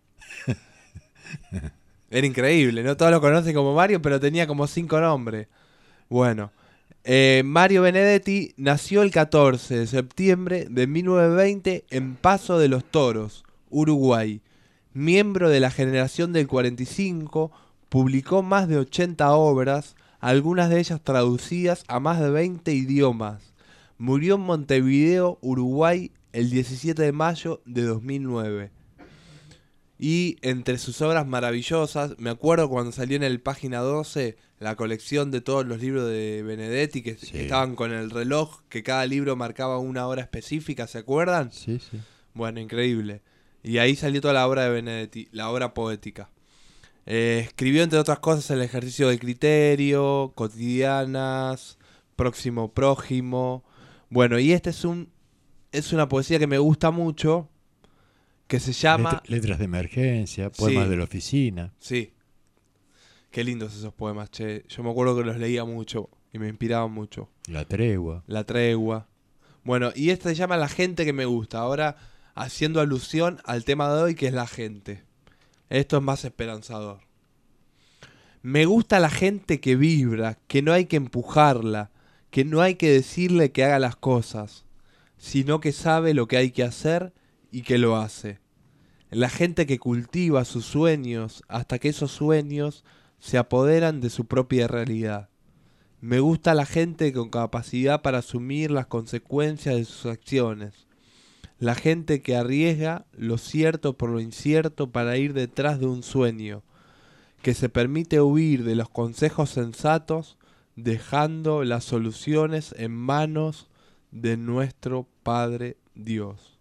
Era increíble, no todos lo conocen como Mario, pero tenía como 5 nombres. Bueno, Mario Benedetti nació el 14 de septiembre de 1920 en Paso de los Toros, Uruguay. Miembro de la generación del 45, publicó más de 80 obras, algunas de ellas traducidas a más de 20 idiomas. Murió en Montevideo, Uruguay, el 17 de mayo de 2009. Y entre sus obras maravillosas, me acuerdo cuando salió en el Página 12 la colección de todos los libros de Benedetti que estaban con el reloj, que cada libro marcaba una hora específica, ¿se acuerdan? Sí, sí. Bueno, increíble. Y ahí salió toda la obra de Benedetti, la obra poética. Escribió, entre otras cosas, El ejercicio del criterio, Cotidianas, Próximo prójimo. Bueno, y es una poesía que me gusta mucho, que se llama... Letras de emergencia, poemas de la oficina. Sí. Qué lindos esos poemas, che. Yo me acuerdo que los leía mucho y me inspiraban mucho. La tregua. La tregua. Bueno, y esta se llama La gente que me gusta. Ahora haciendo alusión al tema de hoy, que es la gente. Esto es más esperanzador. Me gusta la gente que vibra, que no hay que empujarla, que no hay que decirle que haga las cosas, sino que sabe lo que hay que hacer y que lo hace. La gente que cultiva sus sueños hasta que esos sueños se apoderan de su propia realidad. Me gusta la gente con capacidad para asumir las consecuencias de sus acciones. La gente que arriesga lo cierto por lo incierto para ir detrás de un sueño, que se permite huir de los consejos sensatos, dejando las soluciones en manos de nuestro Padre Dios.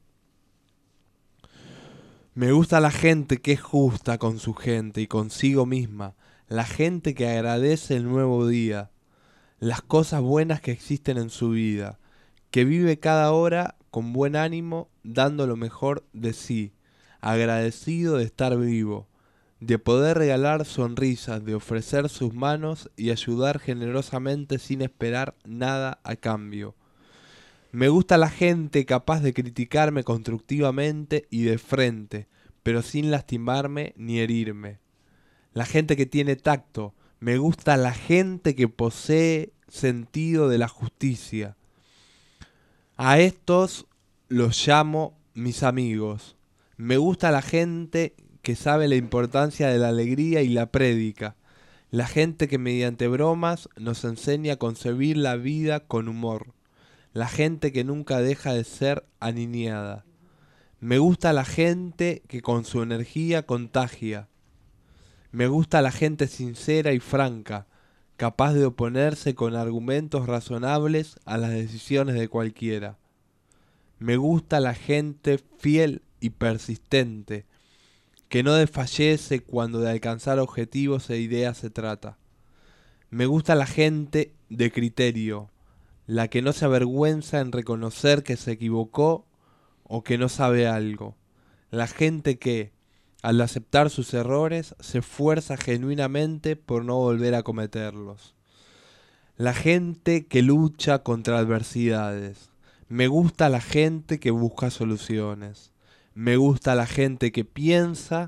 Me gusta la gente que es justa con su gente y consigo misma, la gente que agradece el nuevo día, las cosas buenas que existen en su vida, que vive cada hora con buen ánimo, dando lo mejor de sí, agradecido de estar vivo, de poder regalar sonrisas, de ofrecer sus manos y ayudar generosamente sin esperar nada a cambio. Me gusta la gente capaz de criticarme constructivamente y de frente, pero sin lastimarme ni herirme. La gente que tiene tacto. Me gusta la gente que posee sentido de la justicia. A estos los llamo mis amigos. Me gusta la gente que sabe la importancia de la alegría y la prédica. La gente que mediante bromas nos enseña a concebir la vida con humor. La gente que nunca deja de ser aniñada. Me gusta la gente que con su energía contagia. Me gusta la gente sincera y franca, capaz de oponerse con argumentos razonables a las decisiones de cualquiera. Me gusta la gente fiel y persistente, que no desfallece cuando de alcanzar objetivos e ideas se trata. Me gusta la gente de criterio, la que no se avergüenza en reconocer que se equivocó o que no sabe algo. La gente que, al aceptar sus errores, se esfuerza genuinamente por no volver a cometerlos. La gente que lucha contra adversidades. Me gusta la gente que busca soluciones. Me gusta la gente que piensa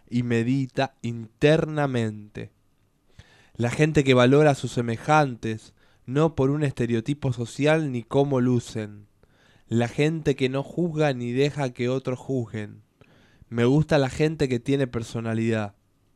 y medita internamente. La gente que valora a sus semejantes, no por un estereotipo social ni cómo lucen. La gente que no juzga ni deja que otros juzguen. Me gusta la gente que tiene personalidad.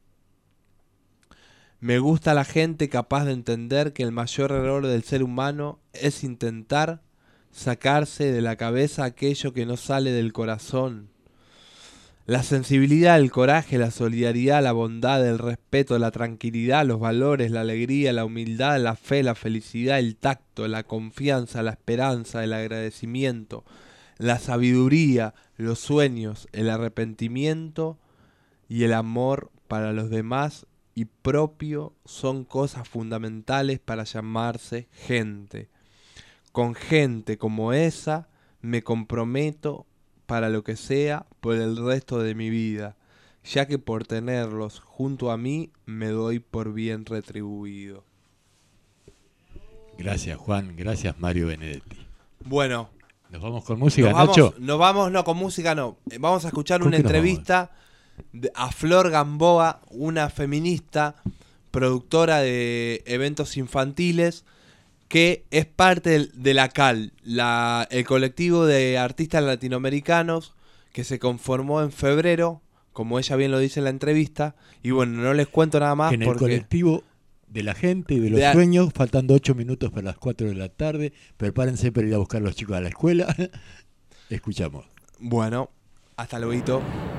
Me gusta la gente capaz de entender que el mayor error del ser humano es intentar sacarse de la cabeza aquello que no sale del corazón. La sensibilidad, el coraje, la solidaridad, la bondad, el respeto, la tranquilidad, los valores, la alegría, la humildad, la fe, la felicidad, el tacto, la confianza, la esperanza, el agradecimiento, la sabiduría, los sueños, el arrepentimiento y el amor para los demás y propio son cosas fundamentales para llamarse gente. Con gente como esa me comprometo para lo que sea por el resto de mi vida, ya que por tenerlos junto a mí me doy por bien retribuido. Gracias, Juan. Gracias, Mario Benedetti. Bueno. ¿Nos vamos con música, Nacho? No, con música no. Vamos a escuchar una entrevista a Flor Gamboa, una feminista, productora de eventos infantiles, que es parte de la CAL, el colectivo de artistas latinoamericanos que se conformó en febrero, como ella bien lo dice en la entrevista, y bueno, no les cuento nada más. En el colectivo de la gente y de los sueños, faltando 8 minutos para las 4 de la tarde, prepárense para ir a buscar a los chicos a la escuela. Escuchamos. Bueno, hasta luego.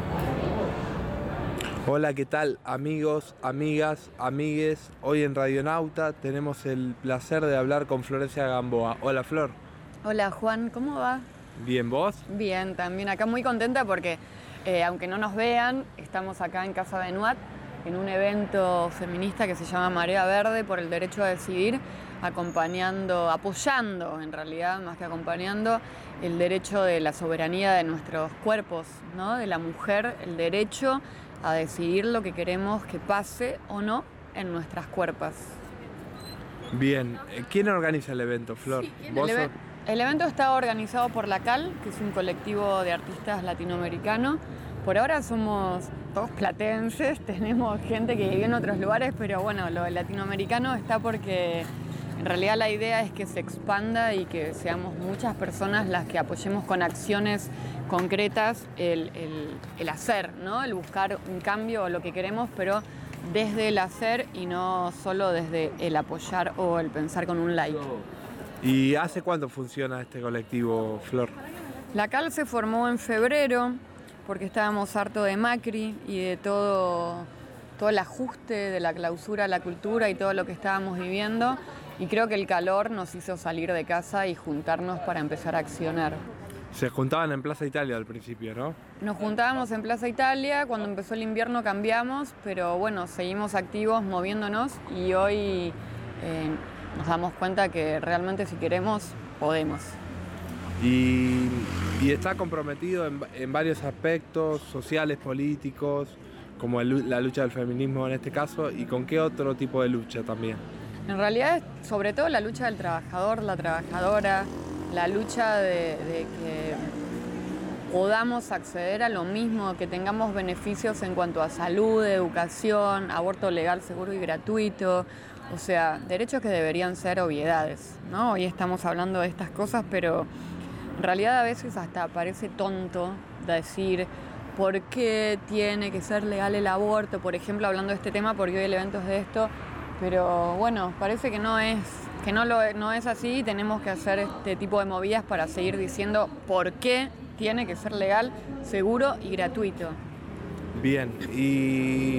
Hola, ¿qué tal, amigos, amigas, amigues? Hoy en Radionauta tenemos el placer de hablar con Florencia Gamboa. Hola, Flor. Hola, Juan, ¿cómo va? Bien, ¿vos? Bien, también acá muy contenta porque, aunque no nos vean, estamos acá en Casa Benoit en un evento feminista que se llama Marea Verde por el derecho a decidir, apoyando en realidad, más que acompañando, el derecho de la soberanía de nuestros cuerpos, ¿no? De la mujer, el derecho a decidir lo que queremos que pase o no en nuestras cuerpos. Bien, ¿quién organiza el evento, Flor? Sí, el evento está organizado por la CAL, que es un colectivo de artistas latinoamericanos. Por ahora somos todos platenses, tenemos gente que vive en otros lugares, pero bueno, lo latinoamericano está porque en realidad la idea es que se expanda y que seamos muchas personas las que apoyemos con acciones concretas el hacer, ¿no? El buscar un cambio o lo que queremos, pero desde el hacer y no solo desde el apoyar o el pensar con un like. ¿Y hace cuánto funciona este colectivo, Flor? La CAL se formó en febrero porque estábamos hartos de Macri y de todo el ajuste de la clausura a la cultura y todo lo que estábamos viviendo, y creo que el calor nos hizo salir de casa y juntarnos para empezar a accionar. Se juntaban en Plaza Italia al principio, ¿no? Nos juntábamos en Plaza Italia, cuando empezó el invierno cambiamos, pero bueno, seguimos activos, moviéndonos, y hoy nos damos cuenta que realmente si queremos, podemos. Y está comprometido en varios aspectos sociales, políticos, como la lucha del feminismo en este caso, y con qué otro tipo de lucha también. En realidad es sobre todo la lucha del trabajador, la trabajadora, la lucha de que podamos acceder a lo mismo, que tengamos beneficios en cuanto a salud, educación, aborto legal, seguro y gratuito, o sea, derechos que deberían ser obviedades, ¿no? Hoy estamos hablando de estas cosas, pero en realidad a veces hasta parece tonto decir por qué tiene que ser legal el aborto, por ejemplo, hablando de este tema, porque hoy el evento es de esto, pero bueno, parece que no es así, y tenemos que hacer este tipo de movidas para seguir diciendo por qué tiene que ser legal, seguro y gratuito. Bien, y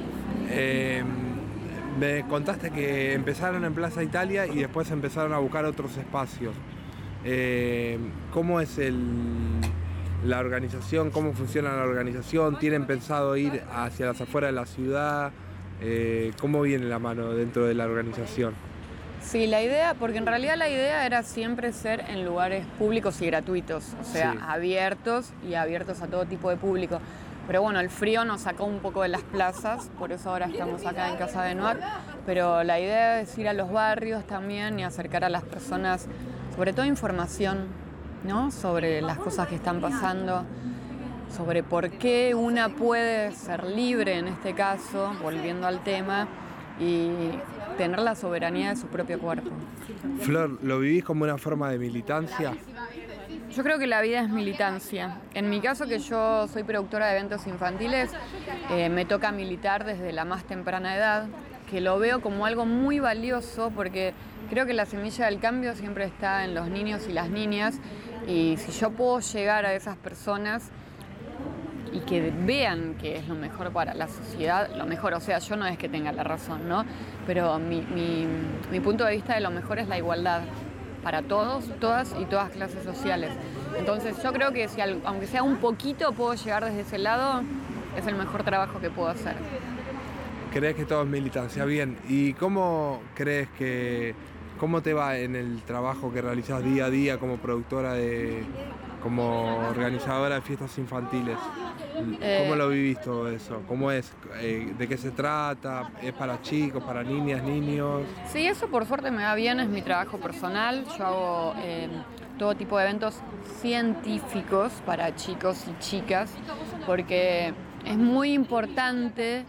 me contaste que empezaron en Plaza Italia y después empezaron a buscar otros espacios. ¿Cómo es la organización? ¿Cómo funciona la organización? ¿Tienen pensado ir hacia las afueras de la ciudad? ¿Cómo viene la mano dentro de la organización? Sí, la idea, porque en realidad la idea era siempre ser en lugares públicos y gratuitos, o sea, sí, abiertos a todo tipo de público. Pero bueno, el frío nos sacó un poco de las plazas, por eso ahora estamos acá en Casa Benoit, pero la idea es ir a los barrios también y acercar a las personas, sobre todo información, ¿no? Sobre las cosas que están pasando, sobre por qué una puede ser libre en este caso, volviendo al tema, y tener la soberanía de su propio cuerpo. Flor, ¿lo vivís como una forma de militancia? Yo creo que la vida es militancia. En mi caso, que yo soy productora de eventos infantiles, me toca militar desde la más temprana edad, que lo veo como algo muy valioso porque creo que la semilla del cambio siempre está en los niños y las niñas, y si yo puedo llegar a esas personas y que vean que es lo mejor para la sociedad, lo mejor, o sea, yo no es que tenga la razón, ¿no? Pero mi punto de vista de lo mejor es la igualdad para todos, todas y todas clases sociales. Entonces yo creo que si aunque sea un poquito puedo llegar desde ese lado, es el mejor trabajo que puedo hacer. ¿Crees que todo es militancia? Bien. ¿Y cómo crees que... cómo te va en el trabajo que realizas día a día como productora como organizadora de fiestas infantiles? ¿Cómo lo vivís todo eso? ¿Cómo es? ¿De qué se trata? ¿Es para chicos, para niñas, niños? Sí, eso por suerte me va bien, es mi trabajo personal. Yo hago todo tipo de eventos científicos para chicos y chicas, porque es muy importante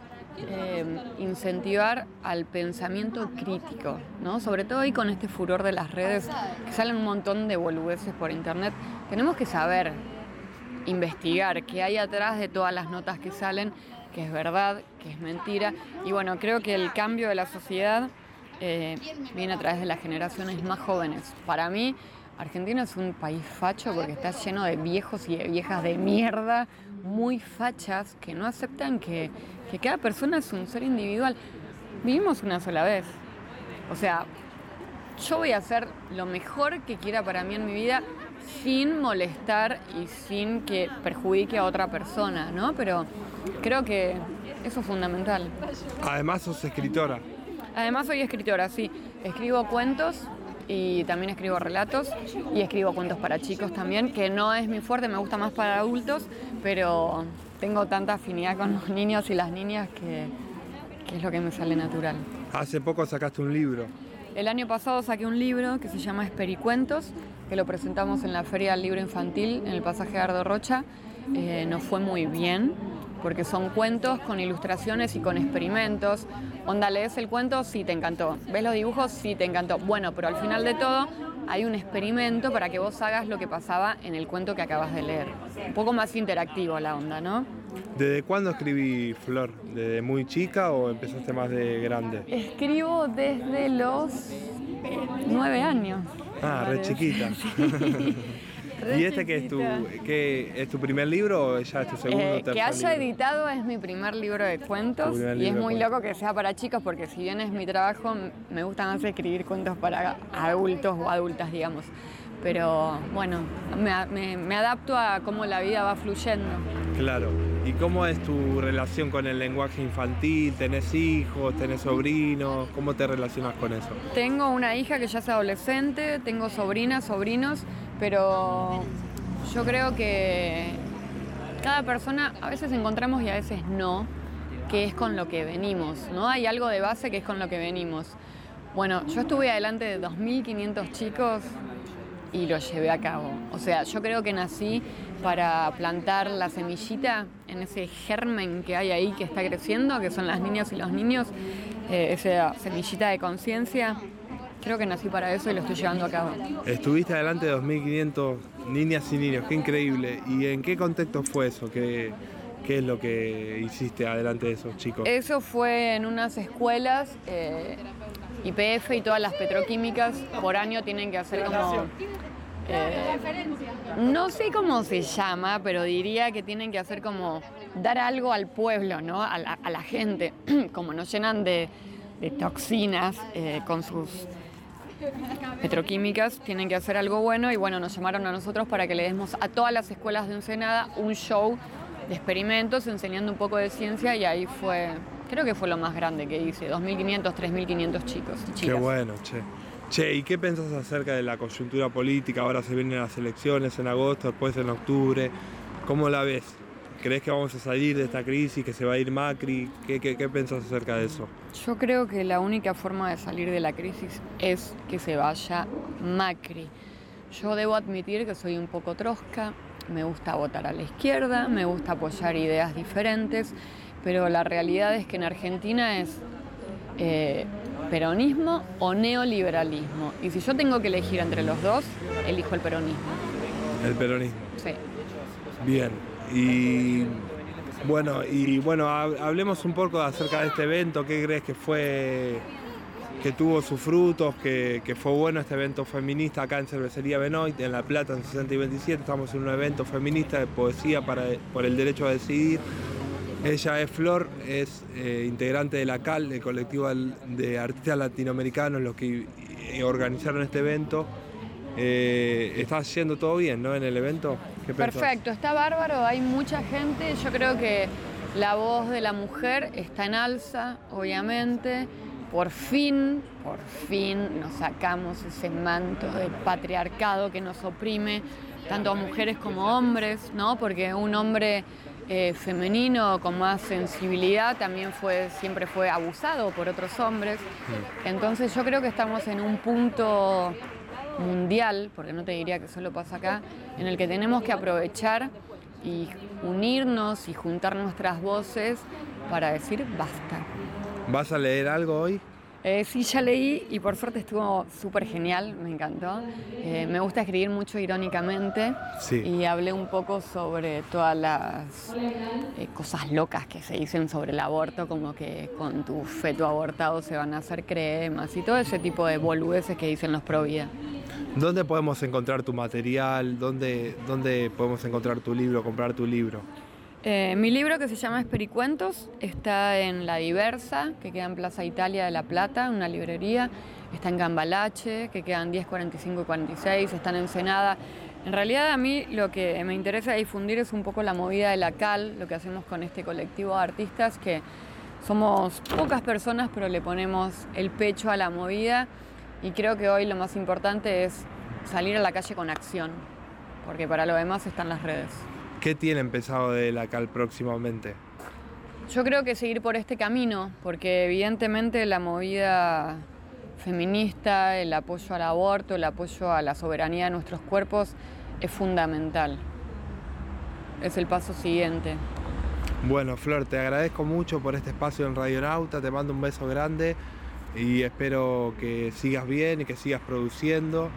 incentivar al pensamiento crítico, ¿no? Sobre todo hoy con este furor de las redes, que salen un montón de boludeces por internet. Tenemos que saber investigar qué hay atrás de todas las notas que salen, que es verdad, que es mentira. Y bueno, creo que el cambio de la sociedad viene a través de las generaciones más jóvenes. Para mí, Argentina es un país facho porque está lleno de viejos y de viejas de mierda, muy fachas, que no aceptan que cada persona es un ser individual. Vivimos una sola vez. O sea, yo voy a hacer lo mejor que quiera para mí en mi vida sin molestar y sin que perjudique a otra persona, ¿no? Pero creo que eso es fundamental. Además sos escritora. Además soy escritora, sí. Escribo cuentos y también escribo relatos y escribo cuentos para chicos también, que no es mi fuerte, me gusta más para adultos, pero tengo tanta afinidad con los niños y las niñas que es lo que me sale natural. Hace poco sacaste un libro. El año pasado saqué un libro que se llama Espericuentos, que lo presentamos en la Feria del Libro Infantil en el pasaje Ardo Rocha. Nos fue muy bien, porque son cuentos con ilustraciones y con experimentos. Onda, lees el cuento, sí, te encantó. ¿Ves los dibujos? Sí, te encantó. Bueno, pero al final de todo hay un experimento para que vos hagas lo que pasaba en el cuento que acabas de leer. Un poco más interactivo la onda, ¿no? ¿Desde cuándo escribí, Flor? ¿Desde muy chica o empezaste más de grande? Escribo desde los 9 años. Ah, re chiquita. ¿Y este que es tu primer libro o ya es tu segundo o tercer que haya libro? Editado es mi primer libro de cuentos y es muy loco que sea para chicos porque si bien es mi trabajo, me gusta más escribir cuentos para adultos o adultas, digamos. Pero bueno, me adapto a cómo la vida va fluyendo. Claro. ¿Y cómo es tu relación con el lenguaje infantil? ¿Tenés hijos? ¿Tenés sobrinos? ¿Cómo te relacionas con eso? Tengo una hija que ya es adolescente, tengo sobrinas, sobrinos, pero yo creo que cada persona a veces encontramos y a veces no, que es con lo que venimos, ¿no? Hay algo de base que es con lo que venimos. Bueno, yo estuve adelante de 2.500 chicos y lo llevé a cabo. O sea, yo creo que nací para plantar la semillita en ese germen que hay ahí que está creciendo, que son las niñas y los niños, esa semillita de conciencia. Creo que nací para eso y lo estoy llevando a cabo. Estuviste adelante de 2.500 niñas y niños, qué increíble. ¿Y en qué contexto fue eso? ¿Qué es lo que hiciste adelante de esos chicos? Eso fue en unas escuelas, YPF y todas las petroquímicas por año tienen que hacer como... no sé cómo se llama, pero diría que tienen que hacer como dar algo al pueblo, ¿no? A la gente, como nos llenan de toxinas con sus petroquímicas, tienen que hacer algo bueno y bueno, nos llamaron a nosotros para que le demos a todas las escuelas de Ensenada un show de experimentos enseñando un poco de ciencia y ahí fue, creo que fue lo más grande que hice, 2.500, 3.500 chicos y chicas. Qué bueno, che. Che, ¿y qué pensás acerca de la coyuntura política? Ahora se vienen las elecciones en agosto, después en octubre. ¿Cómo la ves? ¿Crees que vamos a salir de esta crisis, que se va a ir Macri? ¿Qué pensás acerca de eso? Yo creo que la única forma de salir de la crisis es que se vaya Macri. Yo debo admitir que soy un poco trosca me gusta votar a la izquierda, me gusta apoyar ideas diferentes, pero la realidad es que en Argentina es peronismo o neoliberalismo. Y si yo tengo que elegir entre los dos, elijo el peronismo. El peronismo. Sí. Bien. Y bueno, hablemos un poco acerca de este evento. ¿Qué crees que tuvo sus frutos, que fue bueno este evento feminista acá en Cervecería Benoit, en La Plata, en 60 y 27? Estamos en un evento feminista de poesía por el derecho a decidir. Ella es Flor, es integrante de la CAL, el colectivo de artistas latinoamericanos, los que organizaron este evento. Está yendo todo bien, ¿no? En el evento. ¿Qué pensás? Perfecto, está bárbaro, hay mucha gente. Yo creo que la voz de la mujer está en alza, obviamente. Por fin nos sacamos ese manto de patriarcado que nos oprime, tanto a mujeres como a hombres, ¿no? Porque un hombre femenino con más sensibilidad también siempre fue abusado por otros hombres. Entonces yo creo que estamos en un punto mundial, porque no te diría que solo pasa acá, en el que tenemos que aprovechar y unirnos y juntar nuestras voces para decir basta. ¿Vas a leer algo hoy? Sí, ya leí y por suerte estuvo súper genial, me encantó. Me gusta escribir mucho irónicamente y hablé un poco sobre todas las cosas locas que se dicen sobre el aborto, como que con tu feto abortado se van a hacer cremas y todo ese tipo de boludeces que dicen los pro vida. ¿Dónde podemos encontrar tu material? ¿Dónde podemos encontrar tu libro, comprar tu libro? Mi libro, que se llama Espericuentos, está en La Diversa, que queda en Plaza Italia de La Plata, una librería. Está en Cambalache, que quedan 10, 45 y 46, está en Ensenada. En realidad a mí lo que me interesa difundir es un poco la movida de la CAL, lo que hacemos con este colectivo de artistas, que somos pocas personas, pero le ponemos el pecho a la movida. Y creo que hoy lo más importante es salir a la calle con acción, porque para lo demás están las redes. ¿Qué tienen pensado de la CAL próximamente? Yo creo que seguir por este camino, porque evidentemente la movida feminista, el apoyo al aborto, el apoyo a la soberanía de nuestros cuerpos es fundamental. Es el paso siguiente. Bueno, Flor, te agradezco mucho por este espacio en Radionauta, te mando un beso grande y espero que sigas bien y que sigas produciendo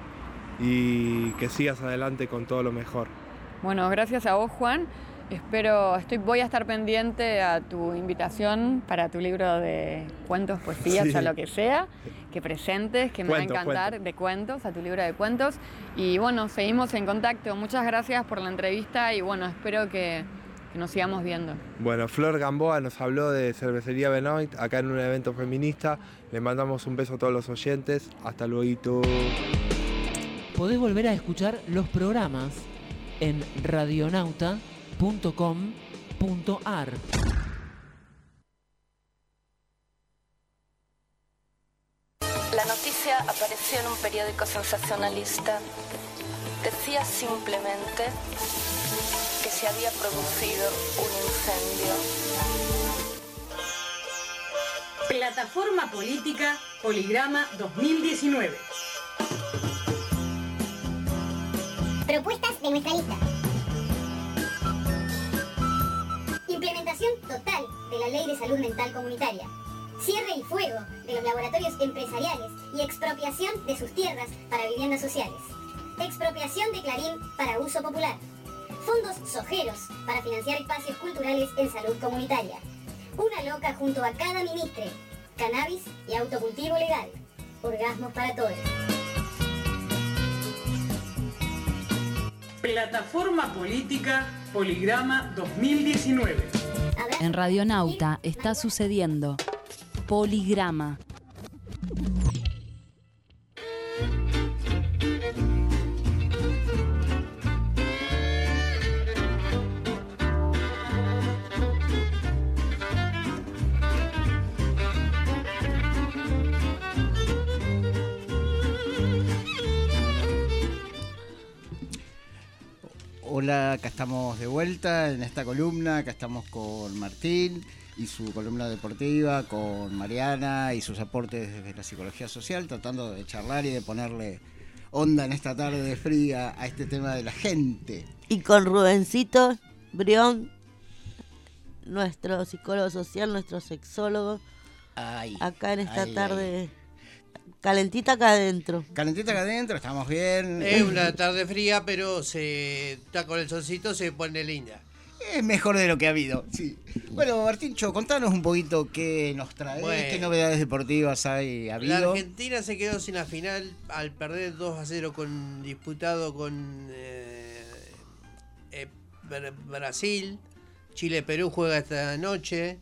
y que sigas adelante con todo lo mejor. Bueno, gracias a vos, Juan. Voy a estar pendiente a tu invitación para tu libro de cuentos, poesías, o lo que sea, que presentes, que me va a encantar, de cuentos, a tu libro de cuentos. Y bueno, seguimos en contacto. Muchas gracias por la entrevista y bueno, espero que nos sigamos viendo. Bueno, Flor Gamboa nos habló de Cervecería Benoit, acá en un evento feminista. Le mandamos un beso a todos los oyentes. Hasta luego. Podés volver a escuchar los programas en radionauta.com.ar. La noticia apareció en un periódico sensacionalista. Decía simplemente que se había producido un incendio. Plataforma Política Poligrama 2019. Propuestas de nuestra lista. Implementación total de la Ley de Salud Mental Comunitaria. Cierre y fuego de los laboratorios empresariales y expropiación de sus tierras para viviendas sociales. Expropiación de Clarín para uso popular. Fondos sojeros para financiar espacios culturales en salud comunitaria. Una loca junto a cada ministre. Cannabis y autocultivo legal. Orgasmos para todos. Plataforma Política Poligrama 2019. En Radionauta está sucediendo Poligrama. Hola, acá estamos de vuelta en esta columna, acá estamos con Martín y su columna deportiva, con Mariana y sus aportes desde la psicología social, tratando de charlar y de ponerle onda en esta tarde fría a este tema de la gente. Y con Rubencito Brión, nuestro psicólogo social, nuestro sexólogo, acá en esta tarde calentita acá adentro. Calentita acá adentro, estamos bien. Es una tarde fría, pero se está con el solcito, se pone linda. Es mejor de lo que ha habido, sí. Bueno, Martincho, contanos un poquito qué nos traes, qué novedades deportivas hay habido. La Argentina se quedó sin la final al perder 2-0 disputado con Brasil. Chile-Perú juega esta noche.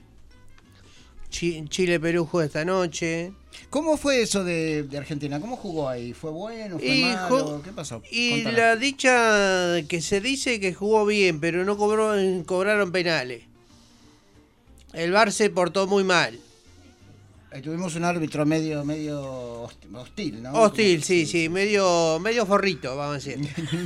Chile-Perú juega esta noche. ¿Cómo fue eso de Argentina? ¿Cómo jugó ahí? ¿Fue bueno? ¿Fue malo? ¿Qué pasó? Y Contanos. la dicha que se dice que jugó bien, pero no cobraron penales. El VAR se portó muy mal. Tuvimos un árbitro medio hostil, ¿no? Hostil, sí, medio forrito, vamos a decir.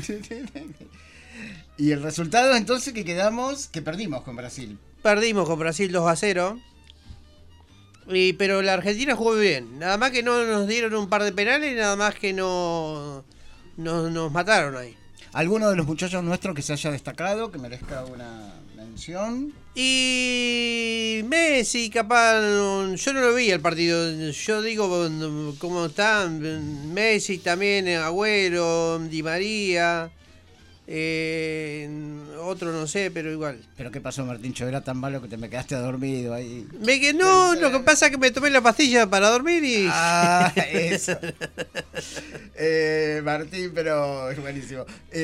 Y el resultado entonces que perdimos con Brasil. Perdimos con Brasil 2-0. Pero la Argentina jugó bien. Nada más que no nos dieron un par de penales, nada más que no nos mataron ahí. ¿Alguno de los muchachos nuestros que se haya destacado, que merezca una mención? Y Messi, capaz, yo no lo vi el partido. Yo digo cómo está. Messi también, Agüero, Di María. Otro no sé, pero igual. ¿Pero qué pasó, Martincho? Era tan malo que te me quedaste dormido ahí. No, lo que pasa es que me tomé la pastilla para dormir y... Ah, eso. Martín, pero es buenísimo.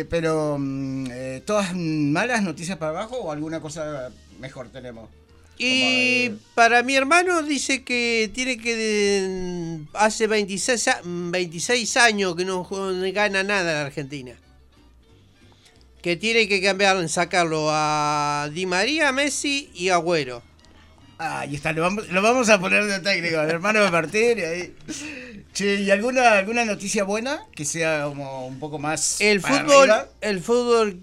¿Todas malas noticias para abajo o alguna cosa mejor tenemos? Y para mi hermano dice que tiene que... hace 26 años que no gana nada la Argentina. Que tiene que sacarlo a Di María, Messi y Agüero. Ahí está, lo vamos a poner de técnico, el hermano de Martín. Ahí. Che, ¿y alguna noticia buena que sea como un poco más el fútbol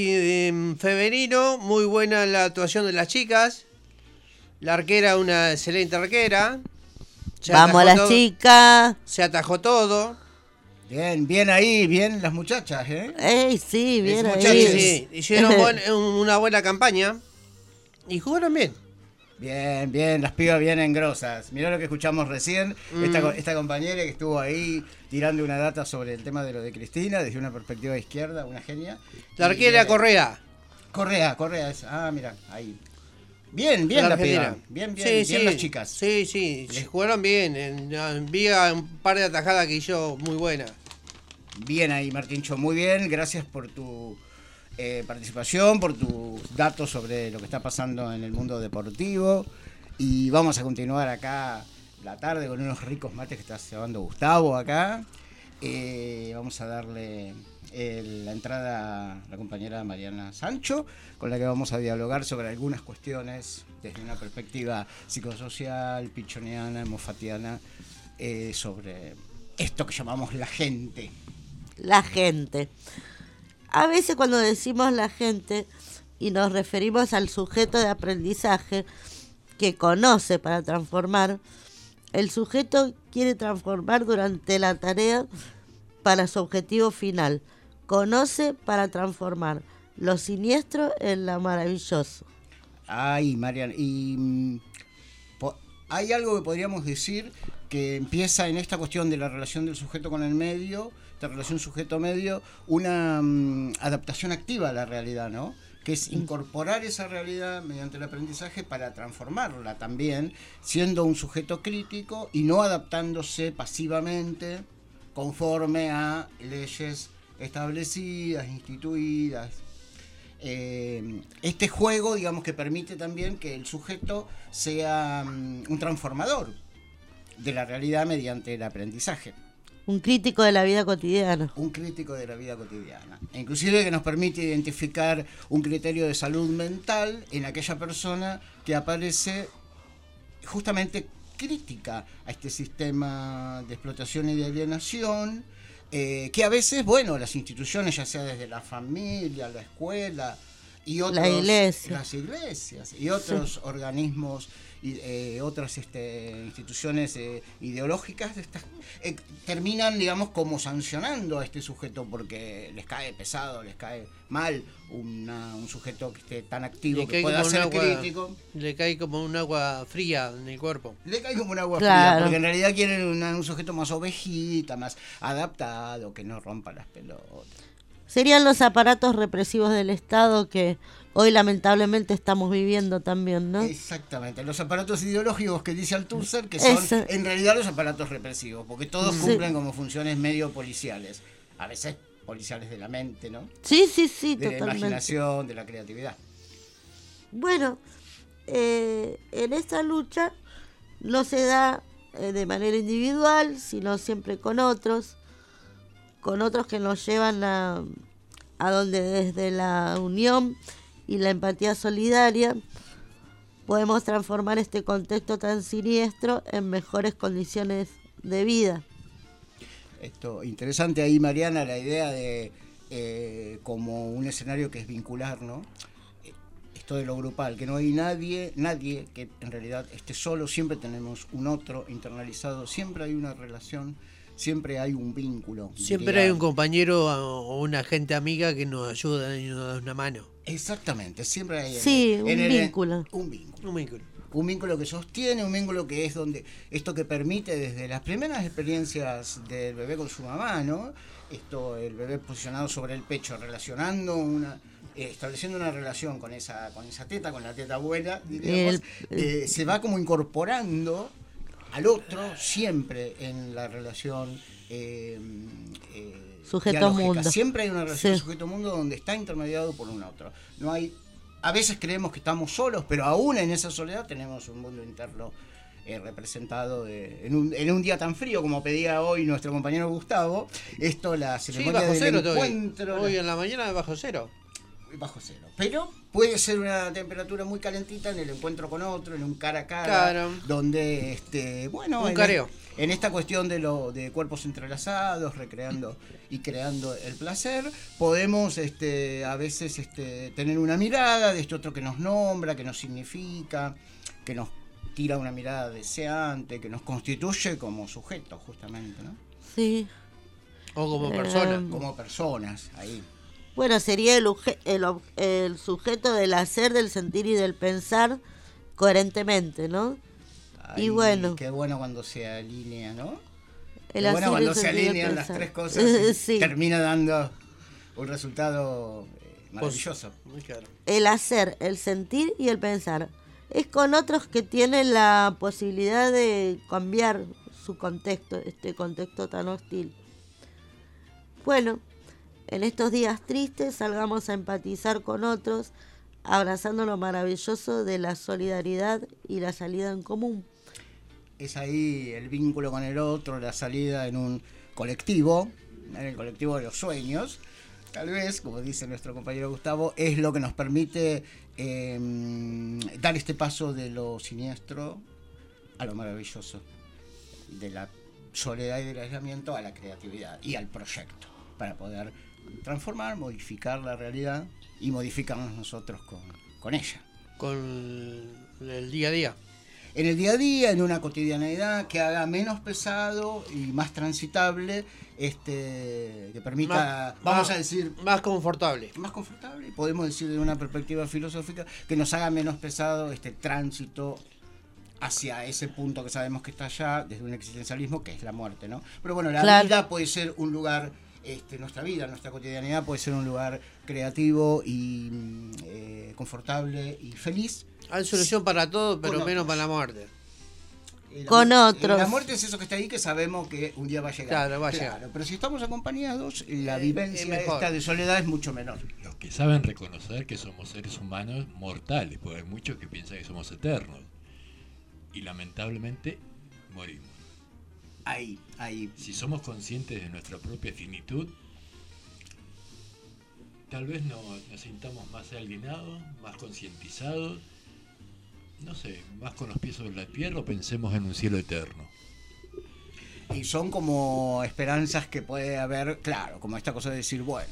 femenino, muy buena la actuación de las chicas. La arquera, una excelente arquera. Vamos a las chicas. Se atajó todo. Bien ahí, bien las muchachas, Sí, bien ahí. Sí, hicieron una buena campaña y jugaron bien. Bien, las pibas vienen grosas. Mirá lo que escuchamos recién, esta compañera que estuvo ahí tirando una data sobre el tema de lo de Cristina, desde una perspectiva izquierda, una genia. La arquera Correa. Correa, esa. Mira, ahí. Bien la piba. Bien las chicas. Sí, jugaron bien. Vi un par de atajadas que hizo muy buenas. Bien ahí, Martincho, muy bien. Gracias por tu participación, por tus datos sobre lo que está pasando en el mundo deportivo. Y vamos a continuar acá la tarde con unos ricos mates que está cebando Gustavo acá. Vamos a darle la entrada a la compañera Mariana Sancho, con la que vamos a dialogar sobre algunas cuestiones desde una perspectiva psicosocial, pichoniana, mofatiana, sobre esto que llamamos la gente. La gente. A veces cuando decimos la gente y nos referimos al sujeto de aprendizaje que conoce para transformar, el sujeto quiere transformar durante la tarea para su objetivo final. Conoce para transformar lo siniestro en lo maravilloso. Ay, Marian, y hay algo que podríamos decir que empieza en esta cuestión de la relación del sujeto con el medio, esta relación sujeto-medio, una adaptación activa a la realidad, ¿no? Que es incorporar esa realidad mediante el aprendizaje para transformarla también, siendo un sujeto crítico y no adaptándose pasivamente conforme a leyes establecidas, instituidas. Este juego, digamos, que permite también que el sujeto sea un transformador de la realidad mediante el aprendizaje. Un crítico de la vida cotidiana. Un crítico de la vida cotidiana. E inclusive que nos permite identificar un criterio de salud mental en aquella persona que aparece justamente crítica a este sistema de explotación y de alienación, que a veces, bueno, las instituciones, ya sea desde la familia, la escuela Y otros, las iglesias y otros organismos y otras instituciones ideológicas terminan, digamos, como sancionando a este sujeto porque les cae pesado, les cae mal un sujeto que esté tan activo, que pueda ser crítico. Le cae como un agua fría en el cuerpo. Le cae como un agua fría, porque en realidad quieren un sujeto más ovejita, más adaptado, que no rompa las pelotas. Serían los aparatos represivos del Estado que hoy lamentablemente estamos viviendo también, ¿no? Exactamente, los aparatos ideológicos que dice Althusser, que son en realidad los aparatos represivos, porque todos cumplen como funciones medio policiales, a veces policiales de la mente, ¿no? Sí, de totalmente. La imaginación, de la creatividad. Bueno, en esta lucha no se da de manera individual, sino siempre con otros que nos llevan a donde desde la unión y la empatía solidaria podemos transformar este contexto tan siniestro en mejores condiciones de vida. Esto interesante ahí, Mariana, la idea de como un escenario que es vincular, ¿no? Esto de lo grupal, que no hay nadie que en realidad esté solo, siempre tenemos un otro internalizado, siempre hay una relación, siempre hay un vínculo. Siempre hay un compañero o una gente amiga que nos ayuda y nos da una mano. Exactamente, siempre hay un vínculo. Un vínculo que sostiene, un vínculo que es donde esto que permite desde las primeras experiencias del bebé con su mamá, ¿no? El bebé posicionado sobre el pecho, estableciendo una relación con esa teta, con la teta abuela, diríamos, se va como incorporando al otro siempre en la relación sujeto-mundo. Siempre hay una relación sujeto-mundo donde está intermediado por un otro. No hay, a veces creemos que estamos solos, pero aún en esa soledad tenemos un mundo interno representado en un día tan frío como pedía hoy nuestro compañero Gustavo. La ceremonia del encuentro. Hoy en la mañana bajo cero. Bajo cero. Pero puede ser una temperatura muy calentita en el encuentro con otro, en un cara a cara, claro, donde un careo. En esta cuestión de cuerpos entrelazados, recreando y creando el placer, podemos a veces tener una mirada de este otro que nos nombra, que nos significa, que nos tira una mirada deseante, que nos constituye como sujetos, justamente, ¿no? Sí. O como personas. Como personas, ahí. Bueno, sería el sujeto del hacer, del sentir y del pensar coherentemente, ¿no? Ay, y bueno. Qué bueno cuando se alinea, ¿no? Qué bueno cuando se alinean las tres cosas y termina dando un resultado maravilloso. Muy claro. El hacer, el sentir y el pensar. Es con otros que tienen la posibilidad de cambiar su contexto, este contexto tan hostil. Bueno, en estos días tristes salgamos a empatizar con otros, abrazando lo maravilloso de la solidaridad y la salida en común. Es ahí el vínculo con el otro, la salida en un colectivo, en el colectivo de los sueños. Tal vez, como dice nuestro compañero Gustavo, es lo que nos permite dar este paso de lo siniestro a lo maravilloso, de la soledad y del aislamiento a la creatividad y al proyecto, para poder transformar, modificar la realidad y modificarnos nosotros con ella. Con el día a día. En el día a día, en una cotidianeidad que haga menos pesado y más transitable, que permita, vamos a decir... Más confortable. Más confortable, podemos decir de una perspectiva filosófica, que nos haga menos pesado este tránsito hacia ese punto que sabemos que está allá, desde un existencialismo, que es la muerte, ¿no? Pero bueno, la vida puede ser un lugar... nuestra vida, nuestra cotidianidad puede ser un lugar creativo y confortable y feliz. Hay solución para todo, pero menos para la muerte. Con otros. La muerte es eso que está ahí, que sabemos que un día va a llegar. Claro, va a llegar. Pero si estamos acompañados, la vivencia esta de soledad es mucho menor. Los que saben reconocer que somos seres humanos mortales, porque hay muchos que piensan que somos eternos. Y lamentablemente morimos. Ahí. Si somos conscientes de nuestra propia finitud, tal vez nos sintamos más alienados, más concientizados, no sé, más con los pies sobre la tierra, o pensemos en un cielo eterno. Y son como esperanzas que puede haber, claro, como esta cosa de decir, bueno,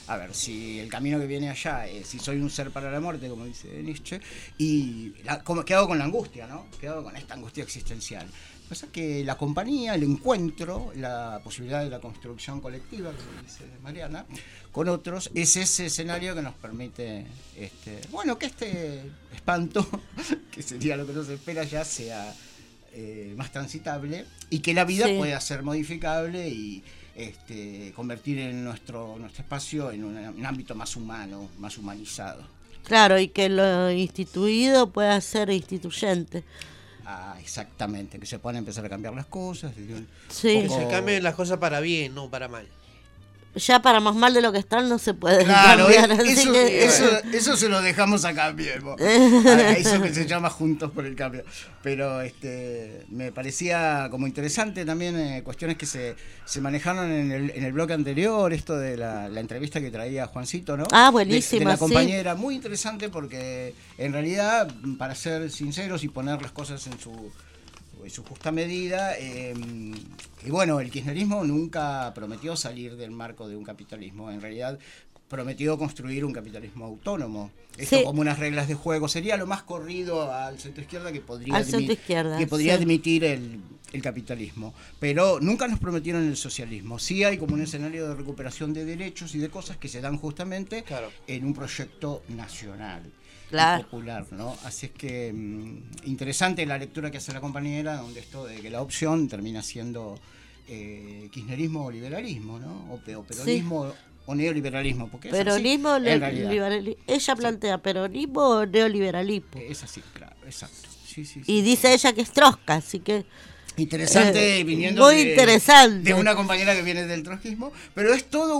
a ver, si el camino que viene allá es si soy un ser para la muerte, como dice Nietzsche, y ¿qué hago con la angustia, no? ¿Qué hago con esta angustia existencial? Pasa que la compañía, el encuentro, la posibilidad de la construcción colectiva, como dice Mariana, con otros, es ese escenario que nos permite, que este espanto, que sería lo que nos espera ya, sea más transitable y que la vida pueda ser modificable y convertir en nuestro espacio en un ámbito más humano, más humanizado. Claro, y que lo instituido pueda ser instituyente. Exactamente, que se puedan empezar a cambiar las cosas. Que se cambien las cosas para bien, no para mal. Ya para más mal de lo que están no se puede cambiar. Así eso se lo dejamos a Cambiemos. A eso que se llama Juntos por el Cambio. Pero me parecía como interesante también cuestiones que se manejaron en el bloque anterior, esto de la entrevista que traía Juancito, ¿no? Buenísima, de la compañera, muy interesante porque en realidad, para ser sinceros y poner las cosas en su justa medida, y bueno, el kirchnerismo nunca prometió salir del marco de un capitalismo, en realidad prometió construir un capitalismo autónomo. Esto como unas reglas de juego, sería lo más corrido al centro izquierda que podría admitir el capitalismo, pero nunca nos prometieron el socialismo. Sí hay como un escenario de recuperación de derechos y de cosas que se dan justamente en un proyecto nacional. Popular, ¿no? Así es que interesante la lectura que hace la compañera, donde esto de que la opción termina siendo kirchnerismo o liberalismo, ¿no? O peronismo o neoliberalismo, porque peronismo, es así, liberalismo. Ella plantea peronismo o neoliberalismo. Es así, claro, exacto. Y dice ella que es trotska, así que interesante, viniendo muy interesante de una compañera que viene del trotskismo, pero es todo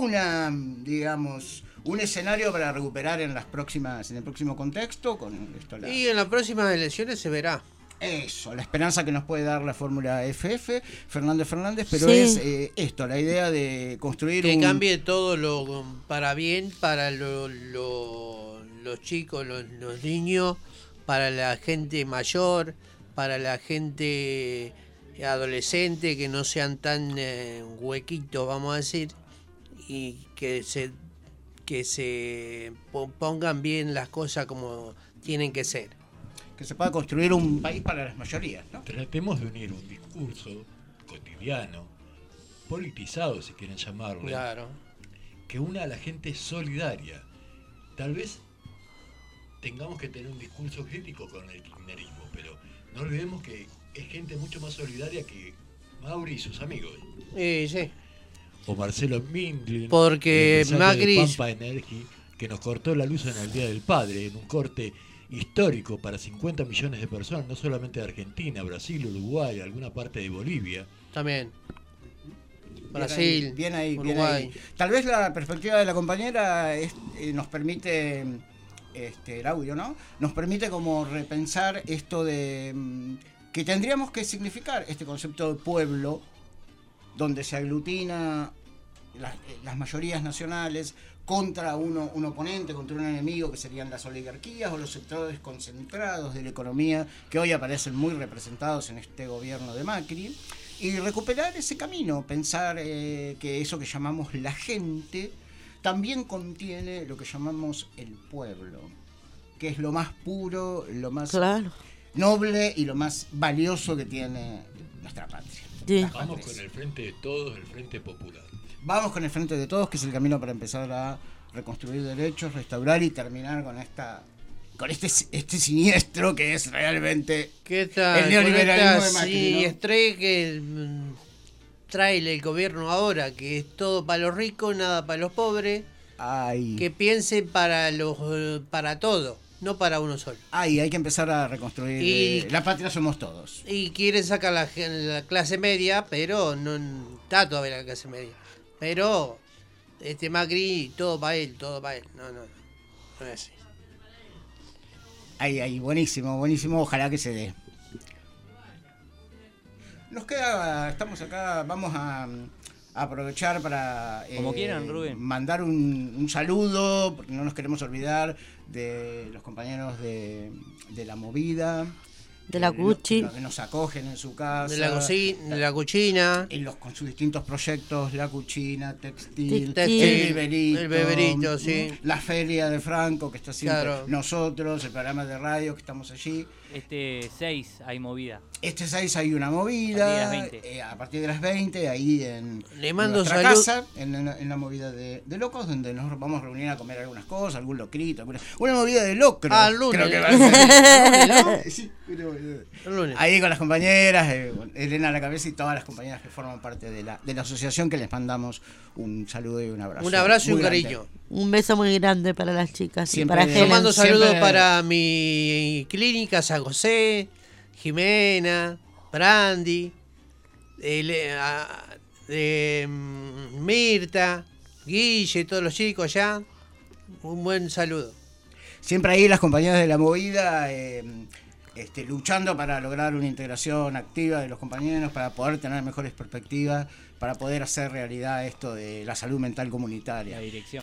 un escenario para recuperar en el próximo contexto con esto. Y en las próximas elecciones se verá. Eso, la esperanza que nos puede dar la fórmula FF, Fernández, pero es esto, la idea de construir que cambie todo lo para bien, para los chicos, los niños, para la gente mayor, para la gente adolescente, que no sean tan huequitos, vamos a decir, y que se pongan bien las cosas como tienen que ser. Que se pueda construir un país para las mayorías, ¿no? Tratemos de unir un discurso cotidiano, politizado si quieren llamarlo, que una a la gente solidaria. Tal vez tengamos que tener un discurso crítico con el kirchnerismo, pero no olvidemos que es gente mucho más solidaria que Mauri y sus amigos. Sí. O Marcelo Mindlin, porque Macri, Pampa Energy, que nos cortó la luz en el Día del Padre, en un corte histórico para 50 millones de personas, no solamente de Argentina, Brasil, Uruguay, alguna parte de Bolivia. También. Brasil, bien ahí. Uruguay. Tal vez la perspectiva de la compañera nos permite, el audio, ¿no? Nos permite como repensar esto de que tendríamos que significar este concepto de pueblo, donde se aglutina las mayorías nacionales contra un oponente, contra un enemigo, que serían las oligarquías o los sectores concentrados de la economía que hoy aparecen muy representados en este gobierno de Macri, y recuperar ese camino, pensar que eso que llamamos la gente también contiene lo que llamamos el pueblo, que es lo más puro, lo más noble y lo más valioso que tiene nuestra patria. Vamos con el Frente de Todos, el Frente Popular. Vamos con el Frente de Todos, que es el camino para empezar a reconstruir derechos, restaurar y terminar con este siniestro que es realmente el neoliberalismo de Macri, sí, ¿no? Que trae el gobierno ahora, que es todo para los ricos, nada para los pobres. Que piensen para todo, no para uno solo. Hay que empezar a reconstruir. La patria somos todos. Y quieren sacar la clase media, pero no está todavía la clase media. Pero Macri, todo para él. No es así. Ahí, buenísimo. Ojalá que se dé. Nos queda, estamos acá, vamos a aprovechar para como quieran, Rubén, mandar un saludo, porque no nos queremos olvidar de los compañeros de la movida, De la Cuchi. Que nos acogen en su casa. De la cuchina. Con sus distintos proyectos, la cuchina, textil, el beberito, sí. La feria de Franco, que está siempre nosotros, el programa de radio que estamos allí. Este 6 hay movida. Este 6 hay una movida. A partir de las 20, ahí Le mando nuestra salud. casa, en la movida de locos, donde nos vamos a reunir a comer algunas cosas, algún locrito, una movida de locro. Ah, el lunes. Creo que va a ser. Sí, el lunes. Ahí con las compañeras, Elena a la cabeza y todas las compañeras que forman parte de la asociación, que les mandamos un saludo y un abrazo. Un abrazo y un grande. cariño. Un beso muy grande para las chicas. Siempre, y para Yo Helen. mando saludos para mi clínica, San José, Jimena, Brandi, Mirta, Guille, todos los chicos allá. Un buen saludo. Siempre ahí las compañeras de la movida luchando para lograr una integración activa de los compañeros, para poder tener mejores perspectivas, para poder hacer realidad esto de la salud mental comunitaria. La dirección.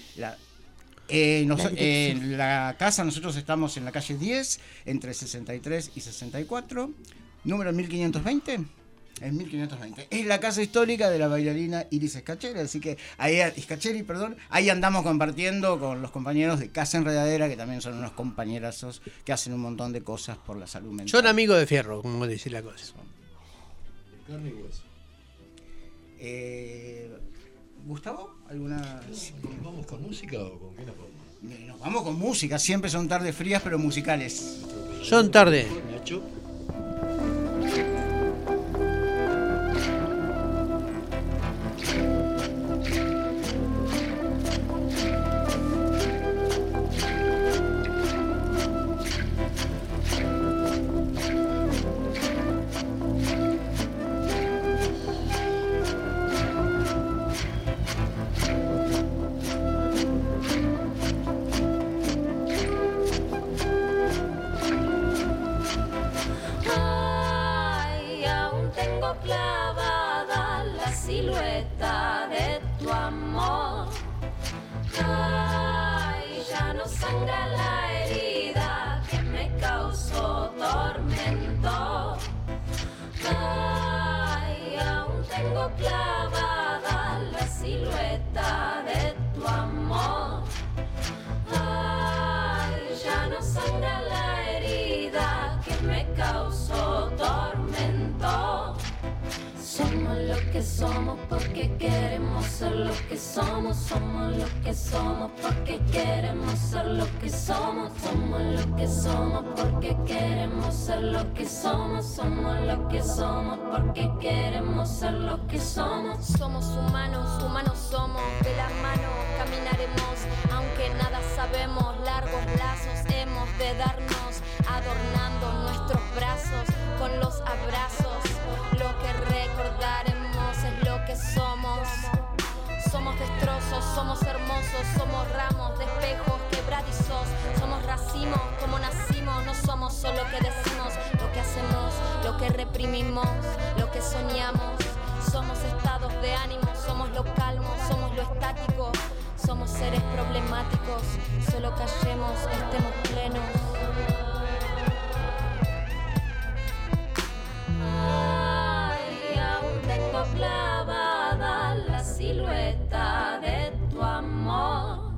En la casa nosotros estamos en la calle 10, entre 63 y 64, número 1520. En 1520. Es la casa histórica de la bailarina Iris Scachelli, así que ahí andamos compartiendo con los compañeros de Casa Enredadera, que también son unos compañerazos que hacen un montón de cosas por la salud mental. Son amigos de fierro, como dice la cosa. De carne y hueso. Gustavo, ¿alguna...? ¿Nos vamos con música o con qué nos vamos? Nos vamos con música, siempre son tardes frías pero musicales. Son tarde. Nacho. Somos porque queremos ser lo que somos, somos lo que somos porque queremos ser lo que somos, somos lo que somos porque queremos ser lo que somos, somos lo que somos porque queremos ser lo que somos. Somos humanos, humanos somos, de la mano caminaremos, aunque nada sabemos, largos lazos hemos de darnos, adornando nuestros brazos con los abrazos, lo que recordaremos es lo que somos. Somos destrozos, somos hermosos, somos ramos de espejos quebradizos, somos racimos como nacimos, no somos solo que decimos, lo que hacemos, lo que reprimimos, lo que soñamos, somos estados de ánimo, somos lo calmo, somos lo estático, somos seres problemáticos, solo callemos, estemos plenos. Clavada la silueta de tu amor.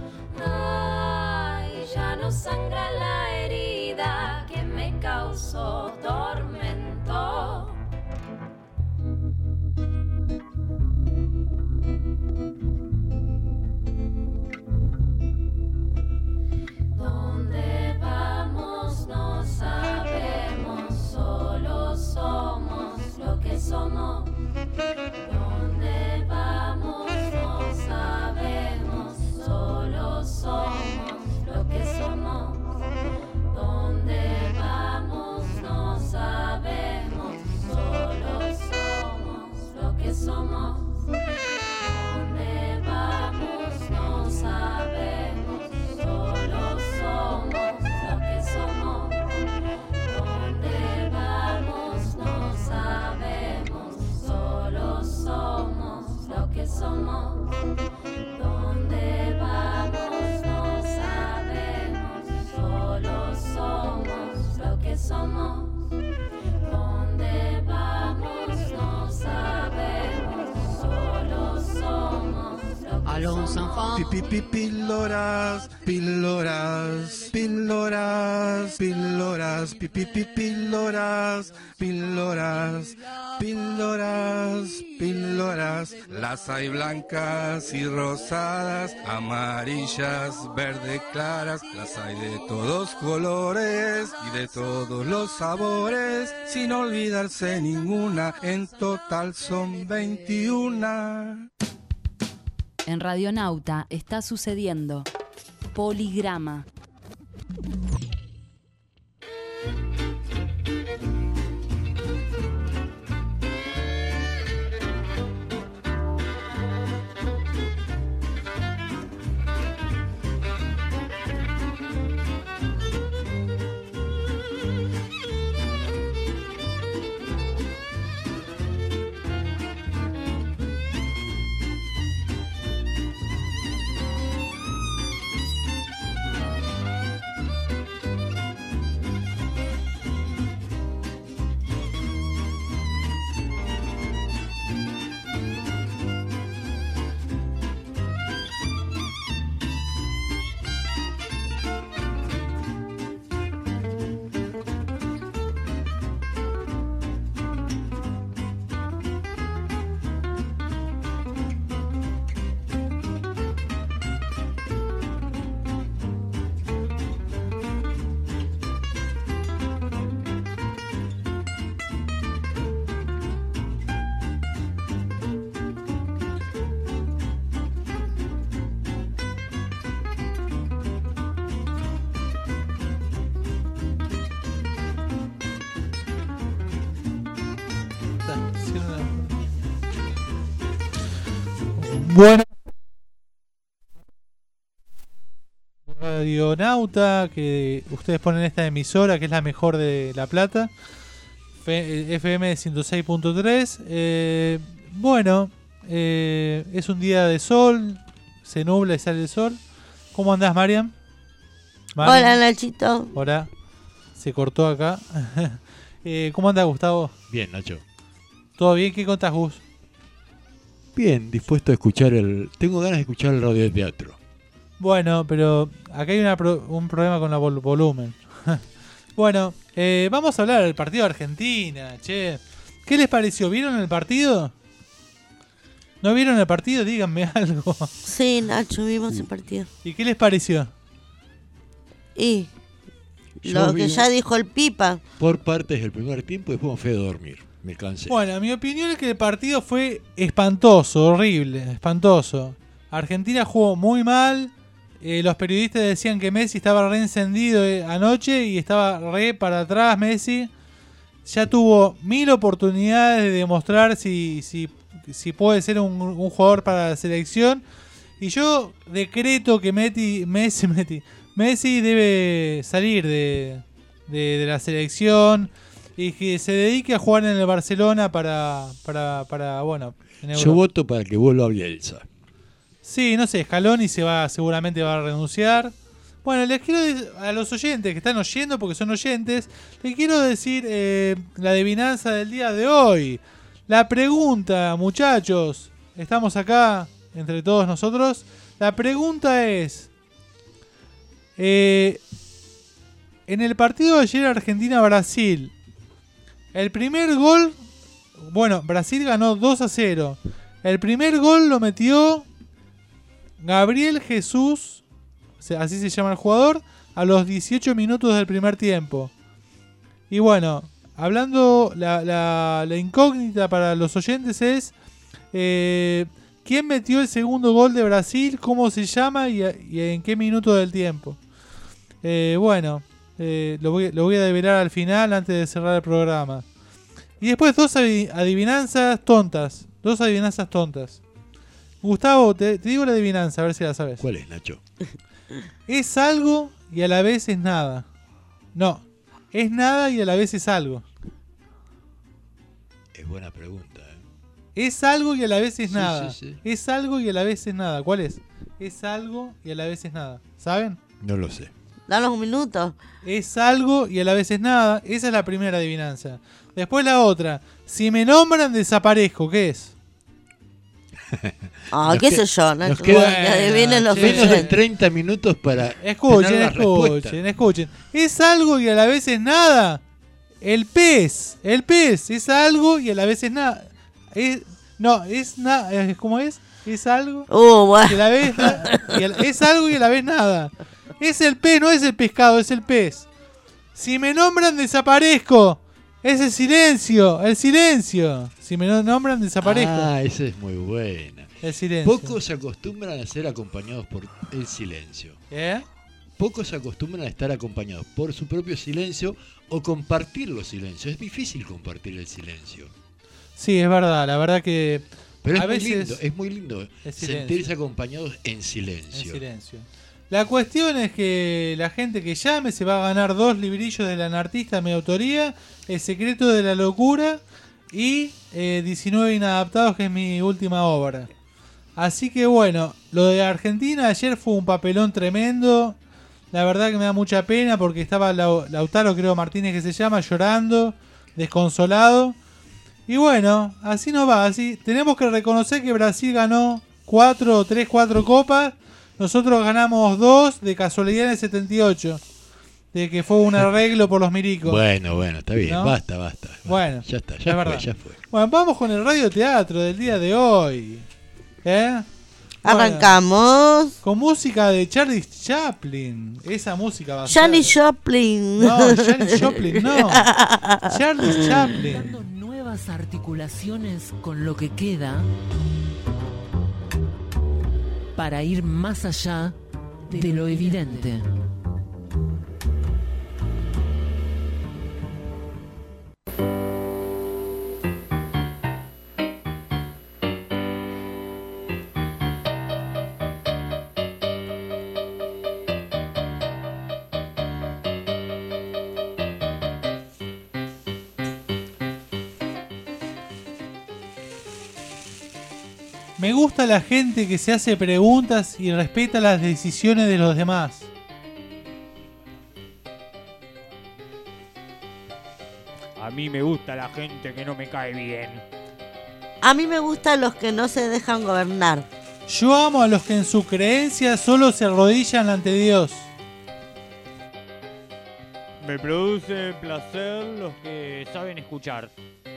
Ay, ya no sangra la herida que me causó tormento. ¿Dónde vamos? No sabemos, solo somos lo que somos. ¿Dónde vamos? No sabemos, solo somos lo que somos. Píldoras, píldoras, píldoras, píldoras, píldoras, píldoras, píldoras, píldoras. Las hay blancas y rosadas, amarillas, verde claras. Las hay de todos colores y de todos los sabores, sin olvidarse ninguna. En total son 21. En Radionauta está sucediendo Poligrama. Bueno, Radionauta, que ustedes ponen esta emisora, que es la mejor de La Plata, FM 106.3. Bueno, es un día de sol, se nubla y sale el sol. ¿Cómo andás, Mariam? Hola, Nachito. Hola, se cortó acá. ¿Cómo andás, Gustavo? Bien, Nacho. ¿Todo bien? ¿Qué contás, Gus? Bien, dispuesto a escuchar Tengo ganas de escuchar el radioteatro. Bueno, pero acá hay un problema con el volumen. Bueno, vamos a hablar del partido de Argentina, che. ¿Qué les pareció? ¿Vieron el partido? ¿No vieron el partido? Díganme algo. Sí, Nacho, vimos el partido. ¿Y qué les pareció? Y lo que ya dijo el Pipa. Por partes del primer tiempo, después me fui a dormir. Me cansé. Bueno, mi opinión es que el partido fue espantoso, horrible, espantoso. Argentina jugó muy mal. Los periodistas decían que Messi estaba re encendido anoche y estaba re para atrás Messi. Ya tuvo 1000 oportunidades de demostrar si puede ser un jugador para la selección. Y yo decreto que Messi debe salir de la selección y que se dedique a jugar en el Barcelona para bueno, en Europa. Yo voto para que vuelva a Bielsa. Sí, no sé, Scaloni seguramente va a renunciar. Bueno, les quiero decir a los oyentes que están oyendo, porque son oyentes, les quiero decir la adivinanza del día de hoy. La pregunta, muchachos, estamos acá entre todos nosotros. La pregunta es, en el partido de ayer Argentina-Brasil, el primer gol, bueno, Brasil ganó 2-0. El primer gol lo metió Gabriel Jesús, así se llama el jugador, a los 18 minutos del primer tiempo. Y bueno, hablando, la incógnita para los oyentes es ¿quién metió el segundo gol de Brasil? ¿Cómo se llama? ¿Y en qué minuto del tiempo? Bueno, lo voy a develar al final antes de cerrar el programa. Y después dos adivinanzas tontas. Gustavo, te digo la adivinanza, a ver si la sabes. ¿Cuál es, Nacho? Es algo y a la vez es nada. No, es nada y a la vez es algo. Es buena pregunta. Es algo y a la vez es Sí, nada. sí, sí. Es algo y a la vez es nada. ¿Cuál es? Es algo y a la vez es nada. ¿Saben? No lo sé. Danos un minuto. Es algo y a la vez es nada. Esa es la primera adivinanza. Después la otra. Si me nombran, desaparezco. ¿Qué es? Qué sé yo, ¿no? Nos quedan Que adivinen los menos de oyentes. 30 minutos para Escuchen, tener la respuesta. escuchen. ¿Es algo y a la vez es nada? El pez es algo y a la vez es nada. ¿Cómo es? Es algo y a la vez es algo y a la vez nada. Es el pez, no es el pescado, es el pez. Si me nombran, desaparezco. Es el silencio. Si me nombran, desaparezco. Esa es muy buena. El silencio. Pocos se acostumbran a ser acompañados por el silencio. ¿Eh? Pocos se acostumbran a estar acompañados por su propio silencio o compartir los silencios. Es difícil compartir el silencio. Sí, es verdad. La verdad que Pero a veces es muy lindo sentirse acompañados en silencio. La cuestión es que la gente que llame se va a ganar 2 librillos del anartista de mi autoría, El secreto de la locura y 19 inadaptados, que es mi última obra. Así que bueno, lo de Argentina ayer fue un papelón tremendo. La verdad que me da mucha pena porque estaba Lautaro, creo, Martínez que se llama, llorando, desconsolado. Y bueno, así no va. Así tenemos que reconocer que Brasil ganó 4 copas. Nosotros ganamos 2 de casualidad en el 78. De que fue un arreglo por los milicos. Bueno, está bien. ¿No? Basta. Bueno, ya está, ya fue. Bueno, vamos con el radioteatro del día de hoy. Arrancamos. Bueno, con música de Charlie Chaplin. Esa música va a Janis ser. Joplin. No, Janis Joplin, no. Charlie Chaplin. Dando nuevas articulaciones con lo que queda para ir más allá de lo evidente. Me gusta la gente que se hace preguntas y respeta las decisiones de los demás. A mí me gusta la gente que no me cae bien. A mí me gustan los que no se dejan gobernar. Yo amo a los que en su creencia solo se arrodillan ante Dios. Me produce placer los que saben escuchar.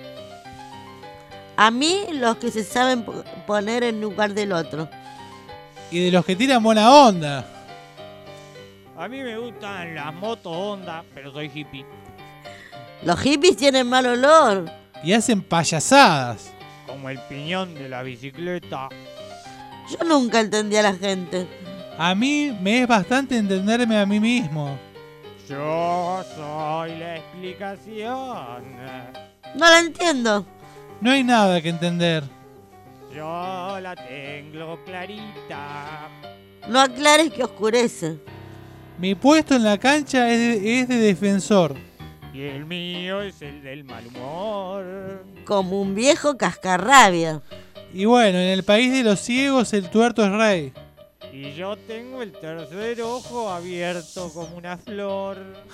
A mí los que se saben poner en lugar del otro. Y de los que tiran buena onda. A mí me gustan las motos Honda, pero soy hippie. Los hippies tienen mal olor. Y hacen payasadas. Como el piñón de la bicicleta. Yo nunca entendí a la gente. A mí me es bastante entenderme a mí mismo. Yo soy la explicación. No la entiendo. No hay nada que entender. Yo la tengo clarita. No aclares que oscurece. Mi puesto en la cancha es de defensor. Y el mío es el del mal humor. Como un viejo cascarrabia. Y bueno, en el país de los ciegos el tuerto es rey. Y yo tengo el tercer ojo abierto como una flor.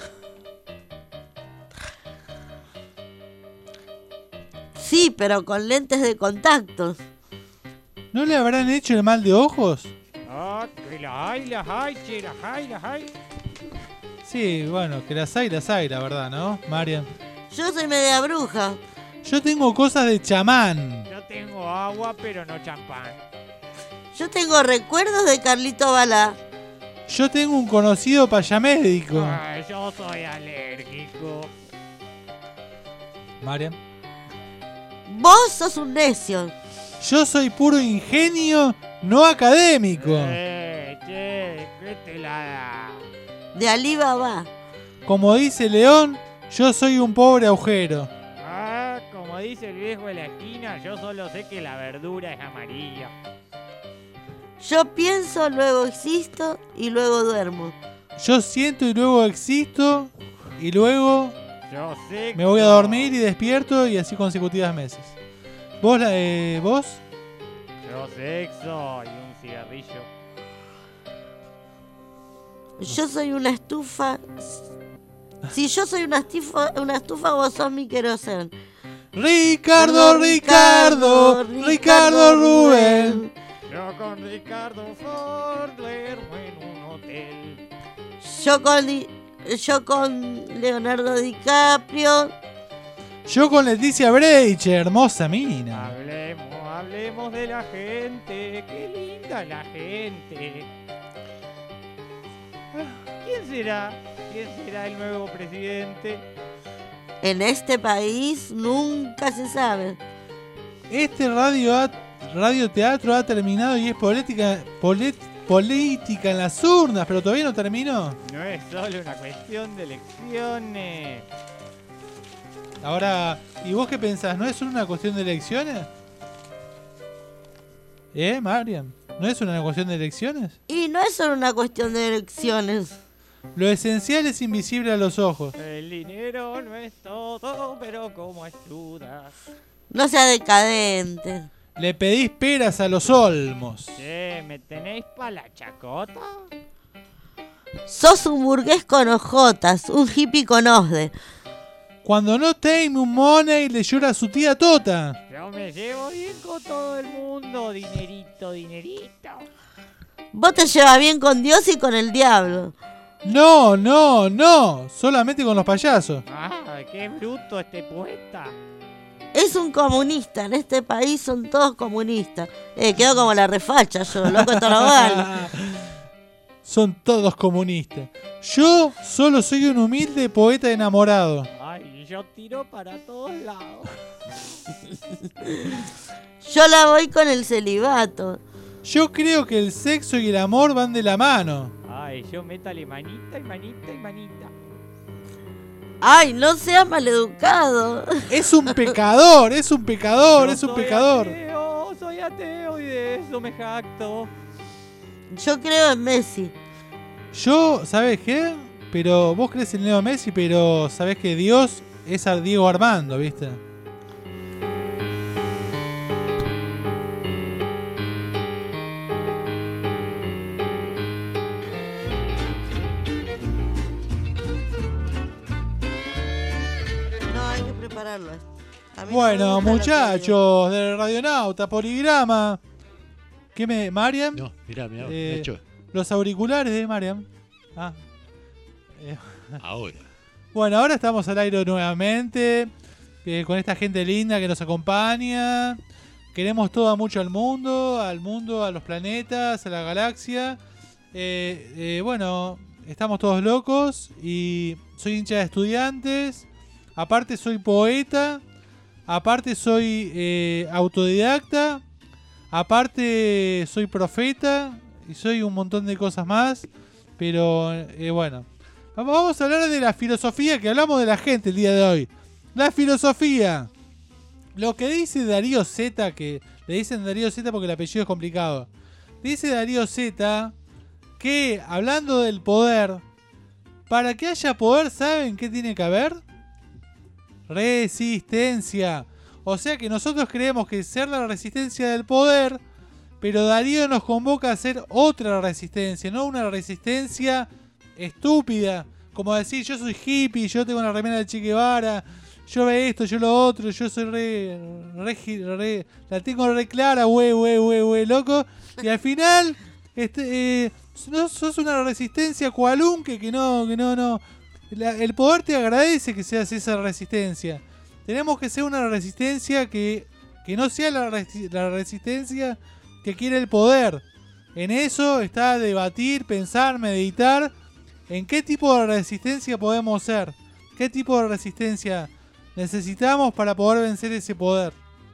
Sí, pero con lentes de contacto. ¿No le habrán hecho el mal de ojos? Ah, que las hay, che, las hay. Sí, bueno, que las hay, la verdad, ¿no, Marian? Yo soy media bruja. Yo tengo cosas de chamán. Yo tengo agua, pero no champán. Yo tengo recuerdos de Carlito Balá. Yo tengo un conocido payamédico. Ay, yo soy alérgico. Marian. Vos sos un necio. Yo soy puro ingenio no académico. Che, ¿qué te la da? De Alibaba. Como dice León, yo soy un pobre agujero. Ah, como dice el viejo de la esquina, yo solo sé que la verdura es amarilla. Yo pienso, luego existo y luego duermo. Yo siento y luego existo y luego Yo sé me voy a dormir y despierto y así consecutivas meses. ¿Vos? ¿Vos? Yo sexo y un cigarrillo. Yo soy una estufa. Si yo soy una estufa, vos sos mi querosén. Ricardo Rubén. Yo con Ricardo Ford duermo en un hotel. Yo con Leonardo DiCaprio. Yo con Leticia Brecht, hermosa mina. Hablemos de la gente, qué linda la gente. ¿Quién será? ¿Quién será el nuevo presidente? En este país nunca se sabe. Este radioteatro ha terminado y es política en las urnas, pero todavía no terminó. No es solo una cuestión de elecciones. Ahora, ¿y vos qué pensás? ¿No es solo una cuestión de elecciones? Mariam? ¿No es una cuestión de elecciones? Y no es solo una cuestión de elecciones. Lo esencial es invisible a los ojos. El dinero no es todo, pero como ayuda. No sea decadente. Le pedís peras a los olmos. ¿Me tenéis pa' la chacota? Sos un burgués con ojotas, un hippie con osde. Cuando no tengo un money le llora a su tía Tota. Yo me llevo bien con todo el mundo, dinerito. Vos te llevas bien con Dios y con el diablo. No, solamente con los payasos. Ah, qué bruto este poeta. Es un comunista, en este país son todos comunistas. Quedo como la refacha yo, loco Torogal. Son todos comunistas. Yo solo soy un humilde poeta enamorado. Ay, yo tiro para todos lados. Yo la voy con el celibato. Yo creo que el sexo y el amor van de la mano. Ay, yo métale manita. Ay, no seas maleducado. Es un pecador. Soy ateo y de eso me jacto. Yo creo en Messi. Yo, ¿sabes qué? Pero vos crees en Leo Messi, pero sabés que Dios es a Diego Armando, ¿viste? No, hay que prepararlo. Bueno, muchachos del Radionauta, Poligrama. ¿Qué me... Mariam? No, mirá, Nacho. Los auriculares de Mariam. Ahora. Bueno, ahora estamos al aire nuevamente. Con esta gente linda que nos acompaña. Queremos todo mucho al mundo, a los planetas, a la galaxia. Bueno, estamos todos locos. Y soy hincha de Estudiantes. Aparte soy poeta. Aparte soy autodidacta. Aparte soy profeta. Y soy un montón de cosas más. Pero bueno. Vamos a hablar de la filosofía que hablamos de la gente el día de hoy. La filosofía. Lo que dice Darío Z, que le dicen Darío Z porque el apellido es complicado. Dice Darío Z que, hablando del poder, para que haya poder, ¿saben qué tiene que haber? Resistencia. O sea que nosotros creemos que ser la resistencia del poder, pero Darío nos convoca a hacer otra resistencia, no una resistencia estúpida, como decir yo soy hippie, yo tengo una remera de Che Guevara, yo ve esto, yo lo otro, yo soy la tengo re clara, loco, y al final no sos una resistencia cualunque que no. El poder te agradece que seas esa resistencia. Tenemos que ser una resistencia que no sea la resistencia que quiere el poder. En eso está debatir, pensar, meditar en qué tipo de resistencia podemos ser, qué tipo de resistencia necesitamos para poder vencer ese poder.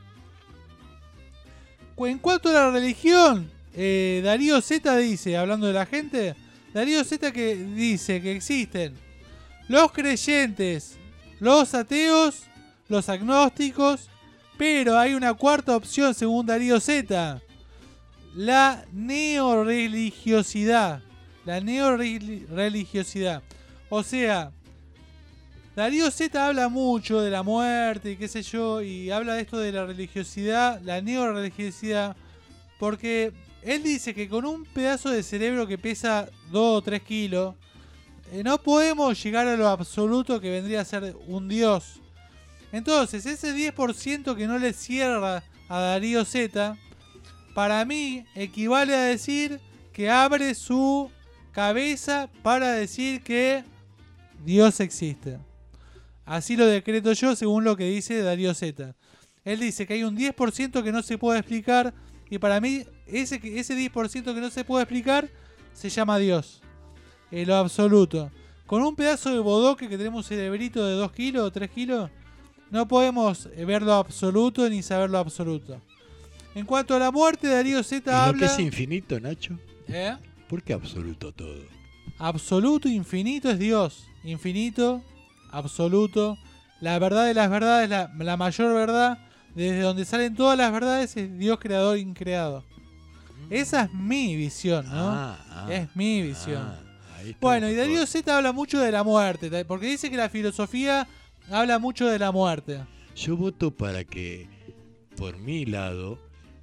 En cuanto a la religión, Darío Z dice, hablando de la gente, Darío Z que dice que existen los creyentes, los ateos, los agnósticos, pero hay una cuarta opción según Darío Z, la neorreligiosidad. La neorreligiosidad. O sea, Darío Z habla mucho de la muerte y qué sé yo, y habla de esto de la religiosidad, la neorreligiosidad, porque él dice que con un pedazo de cerebro que pesa 2 o 3 kilos, no podemos llegar a lo absoluto que vendría a ser un dios. Entonces, ese 10% que no le cierra a Darío Z, para mí equivale a decir que abre su cabeza para decir que Dios existe. Así lo decreto yo según lo que dice Darío Z. Él dice que hay un 10% que no se puede explicar y para mí ese 10% que no se puede explicar se llama Dios. En lo absoluto. Con un pedazo de bodoque que tenemos un cerebrito de 2 kilos o 3 kilos, no podemos ver lo absoluto ni saber lo absoluto. En cuanto a la muerte, Darío Z ¿Y habla... lo que es infinito, Nacho? ¿Eh? ¿Por qué absoluto todo? Absoluto, infinito es Dios. Infinito, absoluto. La verdad de las verdades, la mayor verdad, desde donde salen todas las verdades, es Dios creador increado. Esa es mi visión, ¿no? Es mi visión. Bueno, y Darío Z habla mucho de la muerte, porque dice que la filosofía habla mucho de la muerte. Yo voto para que, por mi lado,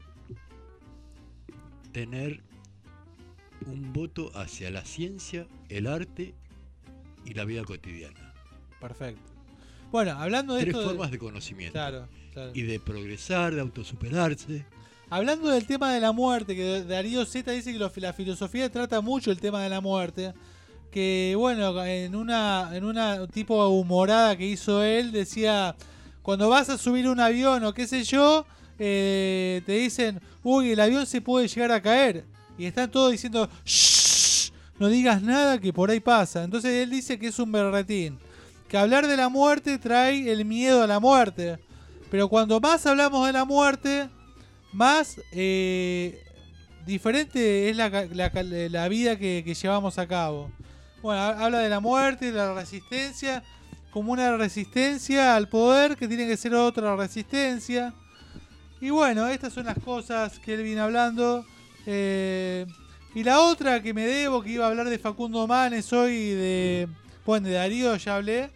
tener un voto hacia la ciencia, el arte y la vida cotidiana. Perfecto. Bueno, hablando de Tres esto... formas de conocimiento. Claro. Y de progresar, de autosuperarse. Hablando del tema de la muerte, que Darío Z dice que la filosofía trata mucho el tema de la muerte. Que bueno, en una tipo humorada que hizo él, decía, cuando vas a subir un avión o qué sé yo, te dicen, uy, el avión se puede llegar a caer. Y están todos diciendo, shh, no digas nada que por ahí pasa. Entonces él dice que es un berretín. Que hablar de la muerte trae el miedo a la muerte. Pero cuando más hablamos de la muerte, más diferente es la vida que llevamos a cabo. Bueno, habla de la muerte, de la resistencia, como una resistencia al poder que tiene que ser otra resistencia. Y bueno, estas son las cosas que él viene hablando. Y la otra que me debo, que iba a hablar de Facundo Manes hoy, de Darío ya hablé.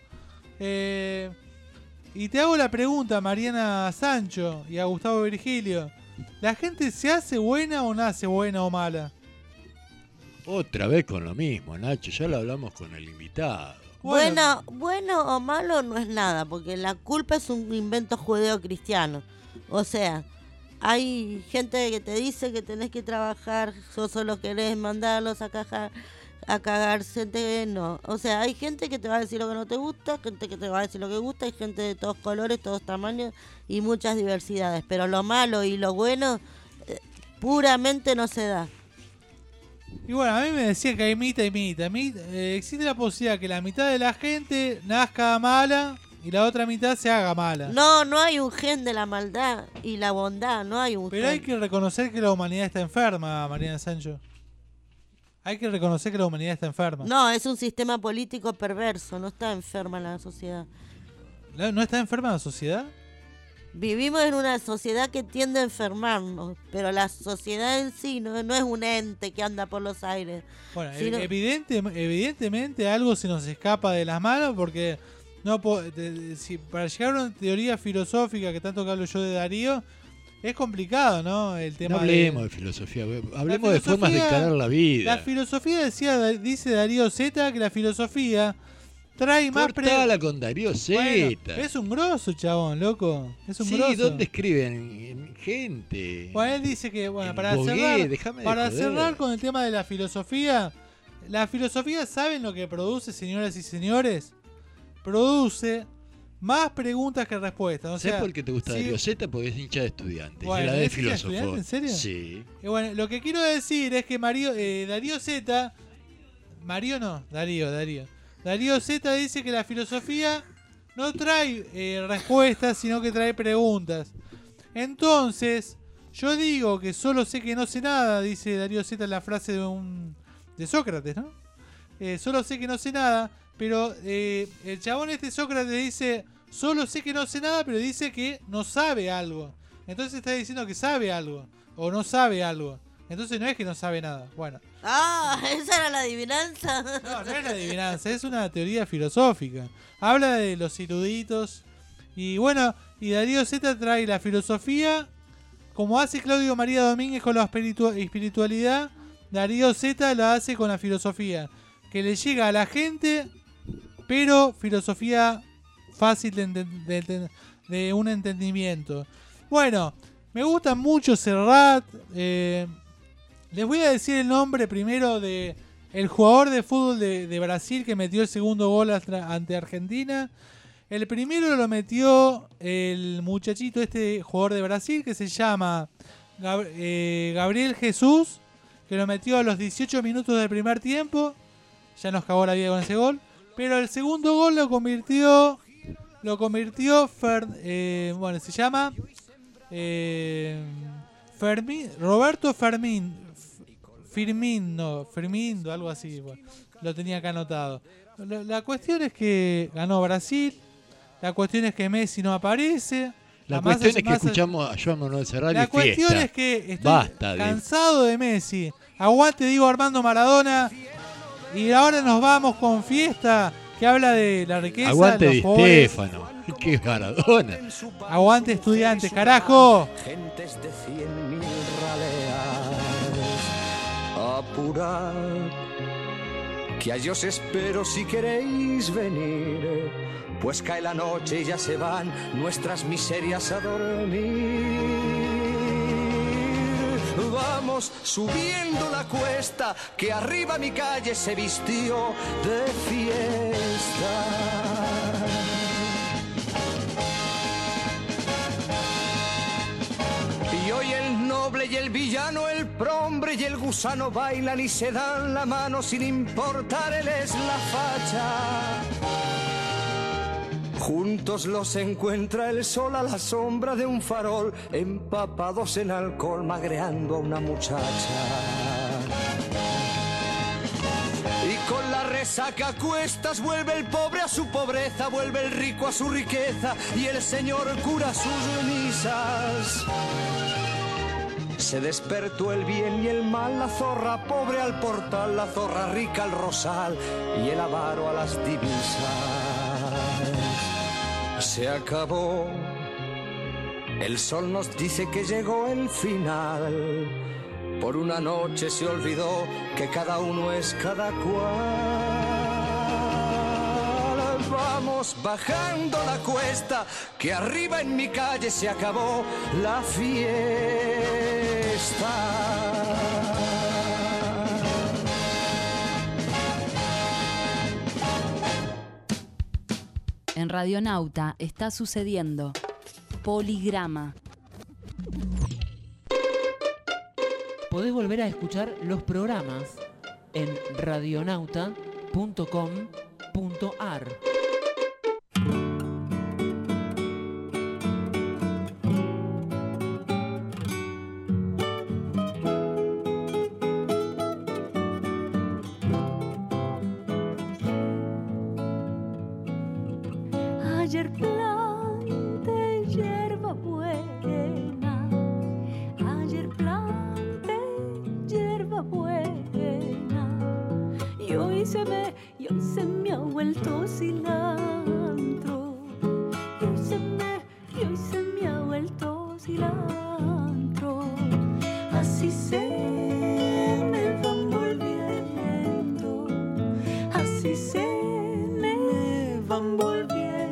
Y te hago la pregunta, Mariana Sancho y a Gustavo Virgilio. ¿La gente se hace buena o nace buena o mala? Otra vez con lo mismo, Nacho. Ya lo hablamos con el invitado. Bueno o malo no es nada, porque la culpa es un invento judeo-cristiano. O sea, hay gente que te dice que tenés que trabajar, solo querés mandarlos a cagarse, gente no. O sea, hay gente que te va a decir lo que no te gusta, gente que te va a decir lo que gusta, hay gente de todos colores, todos tamaños y muchas diversidades. Pero lo malo y lo bueno puramente no se da. Y bueno, a mí me decían que hay mitad y mitad. Existe la posibilidad que la mitad de la gente nazca mala y la otra mitad se haga mala. No hay un gen de la maldad y la bondad, no hay un Pero gen. hay que reconocer que la humanidad está enferma, Mariana Sancho. Hay que reconocer que la humanidad está enferma. No, es un sistema político perverso, no está enferma la sociedad. ¿No está enferma la sociedad? Vivimos en una sociedad que tiende a enfermarnos, pero la sociedad en sí no es un ente que anda por los aires. Bueno, sino... evidentemente algo se nos escapa de las manos porque para llegar a una teoría filosófica que tanto que hablo yo de Darío, es complicado, ¿no? El tema no hablemos de filosofía, hablemos de formas de encarar la vida. La filosofía dice Darío Z que la filosofía trae más Cortala con Darío Z. Bueno, es un grosso, chabón, loco. Es un grosso. Sí, ¿dónde escriben gente? Bueno, él dice que, bueno, para cerrar con el tema de la filosofía, ¿saben lo que produce, señoras y señores? Produce más preguntas que respuestas. O sea, ¿sabes por qué te gusta Darío Z? Porque es hincha de estudiantes. Bueno, la de ¿es filósofo. Estudiante, ¿en serio? Sí. Y bueno, lo que quiero decir es que Darío Z... Darío Z dice que la filosofía no trae respuestas, sino que trae preguntas. Entonces, yo digo que solo sé que no sé nada, dice Darío Z en la frase de Sócrates, ¿no? Solo sé que no sé nada, pero el chabón Sócrates dice, solo sé que no sé nada, pero dice que no sabe algo. Entonces está diciendo que sabe algo, o no sabe algo. Entonces no es que no sabe nada. Bueno. Ah, esa era la adivinanza. No es la adivinanza, es una teoría filosófica. Habla de los eruditos. Y bueno, y Darío Z trae la filosofía, como hace Claudio María Domínguez con la espiritualidad, Darío Z la hace con la filosofía. Que le llega a la gente, pero filosofía fácil de un entendimiento. Bueno, me gusta mucho Serrat. Les voy a decir el nombre primero de el jugador de fútbol de Brasil que metió el segundo gol ante Argentina. El primero lo metió el muchachito jugador de Brasil, que se llama Gabriel Jesús, que lo metió a los 18 minutos del primer tiempo. Ya nos cagó la vida con ese gol. Pero el segundo gol lo convirtió se llama Roberto Firmino, algo así. Bueno, lo tenía acá anotado. La cuestión es que ganó Brasil. La cuestión es que Messi no aparece. La cuestión es que escuchamos a Joan Manuel Serrat. La cuestión es que estoy cansado de Messi. Aguante Diego Armando Maradona. Y ahora nos vamos con Fiesta, que habla de la riqueza. Aguante de Di los Stéfano. ¡Qué Maradona! Aguante Estudiantes, carajo. Gentes de 100.000 raleas. Apurad, que allí os espero si queréis venir, pues cae la noche y ya se van nuestras miserias a dormir. Vamos subiendo la cuesta, que arriba mi calle se vistió de fiesta. Y hoy el noble y el villano, el prombre y el gusano bailan y se dan la mano sin importarles la facha. Juntos los encuentra el sol a la sombra de un farol, empapados en alcohol, magreando a una muchacha. Y con la resaca a cuestas vuelve el pobre a su pobreza, vuelve el rico a su riqueza y el señor cura sus misas. Se despertó el bien y el mal, la zorra pobre al portal, la zorra rica al rosal y el avaro a las divisas. Se acabó, el sol nos dice que llegó el final. Por una noche se olvidó que cada uno es cada cual. Vamos bajando la cuesta, que arriba en mi calle se acabó la fiesta. En Radionauta está sucediendo Poligrama. Podés volver a escuchar los programas en radionauta.com.ar. Ayer planté hierba buena, ayer planté hierba buena, y hoy se me ha vuelto cilantro, y hoy se me ha vuelto cilantro, así se me van volviendo, así se me van volviendo.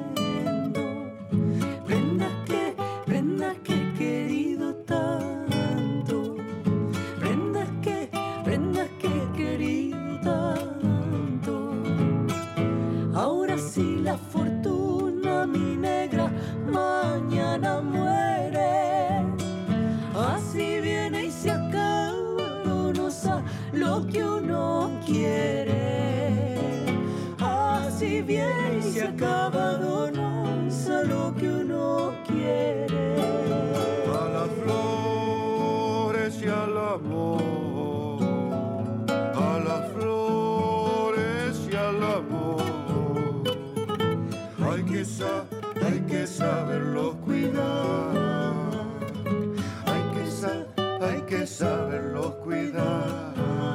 La fortuna, mi negra, mañana muere. Así viene y se acaba, no sabe lo que uno quiere. Así viene y se acaba, no sabe lo que uno quiere. A las flores y al amor, a las flores y al amor. Hay que saberlo cuidar, hay que saberlo cuidar.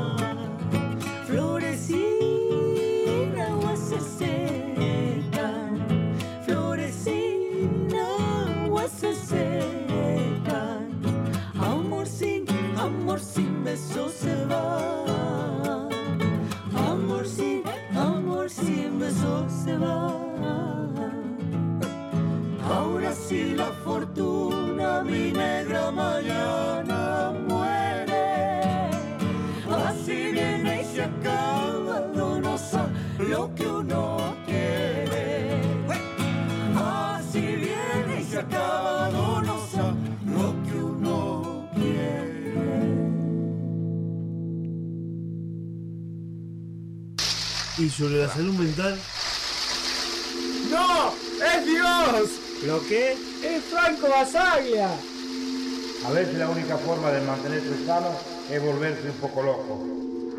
Florecina, agua se secan, florecina, agua se secan. Amor sin beso se va, amor sin beso se va. Así la fortuna, mi negra mañana muere. Así viene y se acaba, no sabe lo que uno quiere. Así viene y se acaba, no sabe lo que uno quiere. ¿Y sobre la salud mental? ¡No! ¡Es Dios! ¿Lo qué? ¡Es Franco Basaglia! A veces la única forma de mantenerse sano es volverse un poco loco.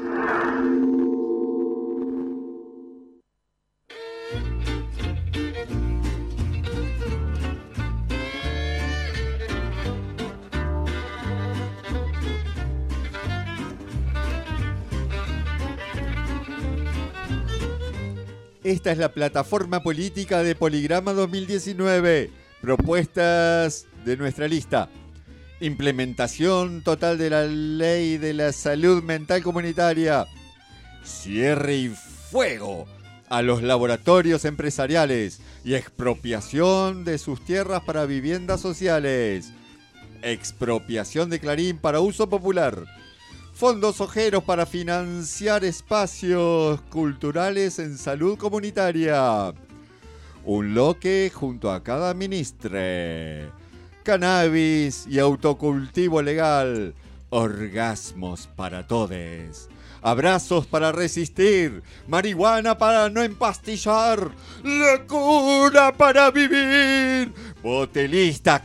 Esta es la plataforma política de Poligrama 2019. Propuestas de nuestra lista. Implementación total de la ley de la salud mental comunitaria. Cierre y fuego a los laboratorios empresariales y expropiación de sus tierras para viviendas sociales. Expropiación de Clarín para uso popular. Fondos ojeros para financiar espacios culturales en salud comunitaria. Un loque junto a cada ministre. Cannabis y autocultivo legal. Orgasmos para todes. Abrazos para resistir. Marihuana para no empastillar. Locura para vivir. Botelista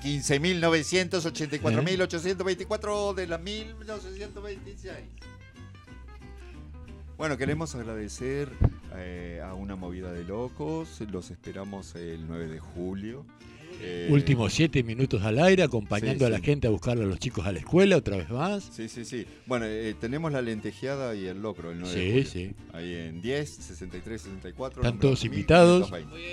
15.984.824 de la 1926. Bueno, queremos agradecer a Una Movida de Locos. Los esperamos el 9 de julio. Últimos 7 minutos al aire, acompañando a la gente a buscar a los chicos a la escuela otra vez más. Sí. Bueno, tenemos la lentejeada y el locro el 9 de julio. Sí. Ahí en 10, 63, 64. Están todos invitados.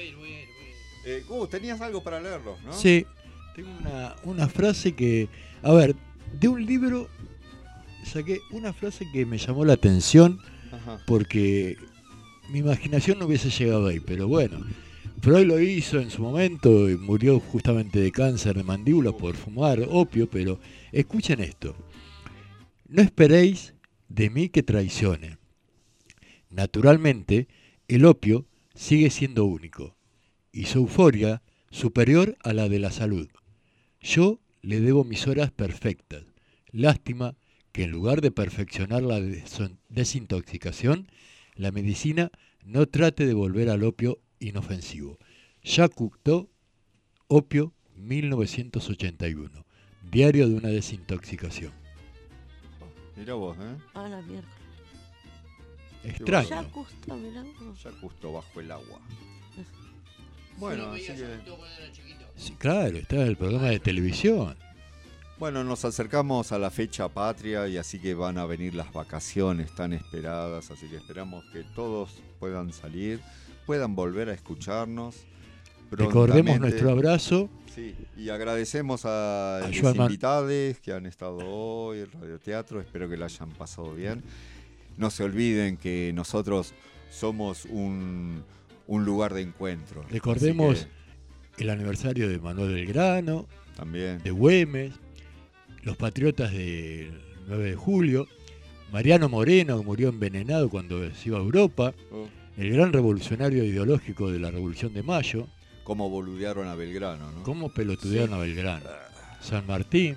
Tenías algo para leerlos, ¿no? Sí. Tengo una frase que... A ver, de un libro saqué una frase que me llamó la atención. Ajá. Porque mi imaginación no hubiese llegado ahí, pero bueno... Freud lo hizo en su momento y murió justamente de cáncer de mandíbula por fumar opio, pero escuchen esto. No esperéis de mí que traicione. Naturalmente, el opio sigue siendo único y su euforia superior a la de la salud. Yo le debo mis horas perfectas. Lástima que en lugar de perfeccionar la desintoxicación, la medicina no trate de volver al opio inofensivo. Jacques Cousteau, Opio, 1981. Diario de una desintoxicación. Mira vos, ¿eh? A la mierda. Extraño. Jacques Cousteau, mirá vos. Jacques Cousteau bajo el agua. Bueno, así que... Sí, claro, está en el programa de televisión. Bueno, nos acercamos a la fecha patria y así que van a venir las vacaciones tan esperadas, así que esperamos que todos puedan salir, puedan volver a escucharnos. Recordemos nuestro abrazo. Sí, y agradecemos a los invitados que han estado hoy en Radio Teatro, espero que la hayan pasado bien. No se olviden que nosotros somos un lugar de encuentro. Recordemos el aniversario de Manuel Belgrano, también de Güemes, los patriotas del 9 de julio, Mariano Moreno, que murió envenenado cuando se iba a Europa, el gran revolucionario ideológico de la Revolución de Mayo. Cómo boludearon a Belgrano, ¿no? Cómo pelotudearon a Belgrano. San Martín.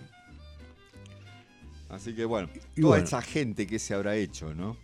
Así que bueno, toda esa gente que se habrá hecho, ¿no?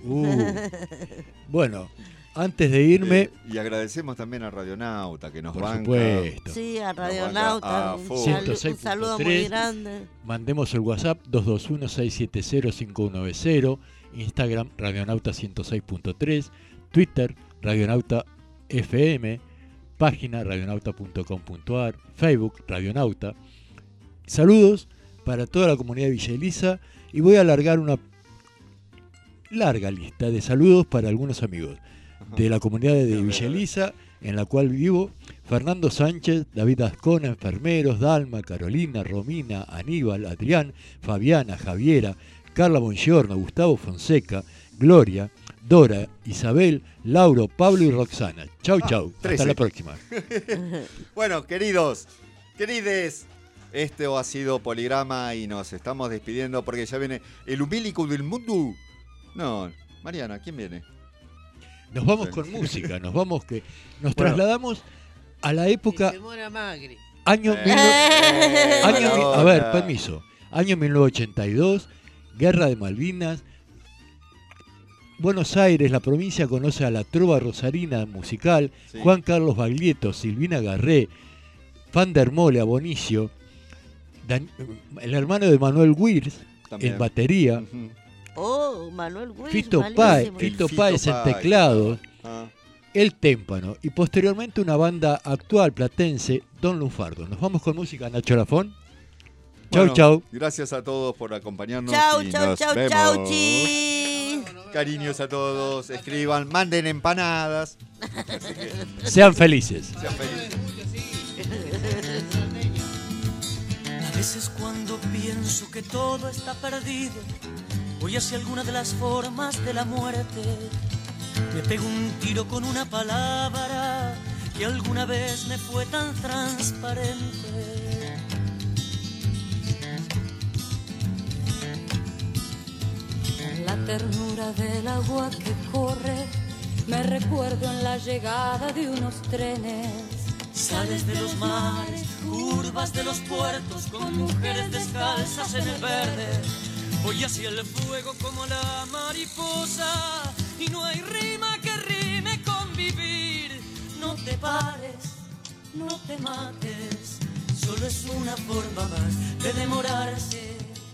Bueno, antes de irme... y agradecemos también a Radionauta, que nos por banca. Supuesto. Sí, a Radionauta. Un saludo muy grande. Mandemos el WhatsApp 221-670-590. Instagram, Radionauta 106.3. Twitter, Radionauta FM. Página, radionauta.com.ar. Facebook, Radionauta. Saludos para toda la comunidad de Villa Elisa. Y voy a alargar una larga lista de saludos para algunos amigos de la comunidad de Villa Elisa, en la cual vivo: Fernando Sánchez, David Ascona, enfermeros, Dalma, Carolina, Romina, Aníbal, Adrián, Fabiana, Javiera, Carla Bongiorno, Gustavo Fonseca, Gloria, Dora, Isabel, Lauro, Pablo y Roxana. Chau, chau. Hasta la próxima. Bueno, queridos, Querides, esto ha sido Poligrama y nos estamos despidiendo porque ya viene el umbilico del mundo. No, Mariana, ¿quién viene? Nos vamos con música, nos trasladamos a la época... Se muera Magri. Año permiso. Año 1982, Guerra de Malvinas. Buenos Aires, la provincia, conoce a la trova rosarina musical, sí. Juan Carlos Baglietto, Silvina Garré, Fan der Mole, Bonicio, el hermano de Manuel Wirs en batería. Oh, Manuel Wirs. Fito Páez en teclados. El Témpano. Y posteriormente una banda actual platense, Don Lunfardo. Nos vamos con música, Nacho Lafón. Chau, chau. Gracias a todos por acompañarnos. Chau, y chau, nos chau, vemos. chau, chi. Cariños a todos. Escriban, manden empanadas. Sean felices. Sean felices. A veces cuando pienso que todo está perdido, voy hacia alguna de las formas de la muerte. Me pego un tiro con una palabra que alguna vez me fue tan transparente. La ternura del agua que corre, me recuerdo en la llegada de unos trenes. Sales de los mares, curvas de los puertos, con mujeres descalzas en el verde. Voy hacia el fuego como la mariposa, y no hay rima que rime con vivir. No te pares, no te mates, solo es una forma más de demorarse.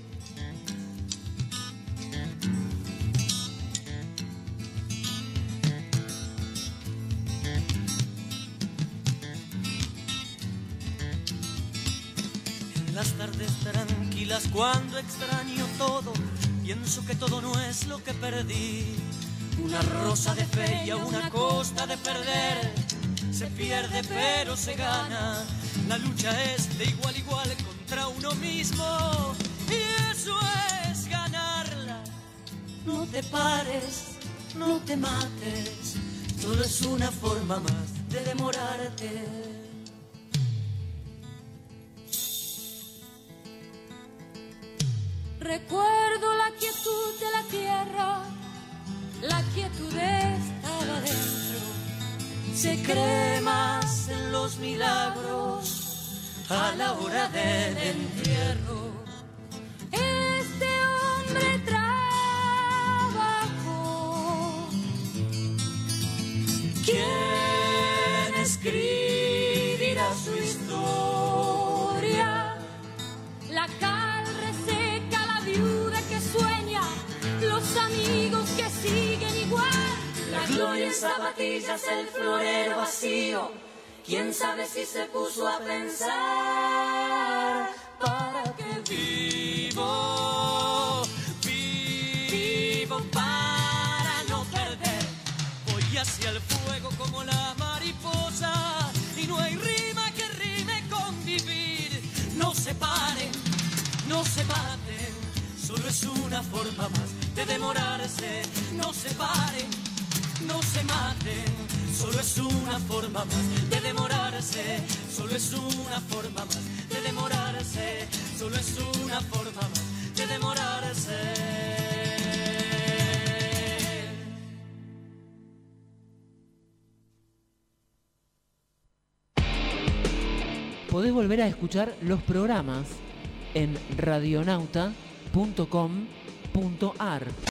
Las tardes tranquilas cuando extraño todo, pienso que todo no es lo que perdí. Una rosa de feria, una costa de perder. Se pierde pero se gana. La lucha es de igual a igual contra uno mismo, y eso es ganarla. No te pares, no te mates, solo es una forma más de demorarte. Recuerdo la quietud de la tierra, la quietud estaba dentro. Se cree más en los milagros a la hora del entierro. Este hombre trabajó. ¿Quién escribirá su historia? La cal reseca, la viuda que sueña, los amigos que siguen igual. La gloria en zapatillas, el florero vacío. ¿Quién sabe si se puso a pensar? ¿Para qué vivo? Vivo para no perder. Voy hacia el fuego como la mariposa, y no hay rima que rime con vivir. No se paren, no se maten, solo es una forma más de demorarse. No se paren, no se maten, solo es una forma más de demorarse. Solo es una forma más de demorarse. Solo es una forma más de demorarse. Podés volver a escuchar los programas en radionauta.com.ar.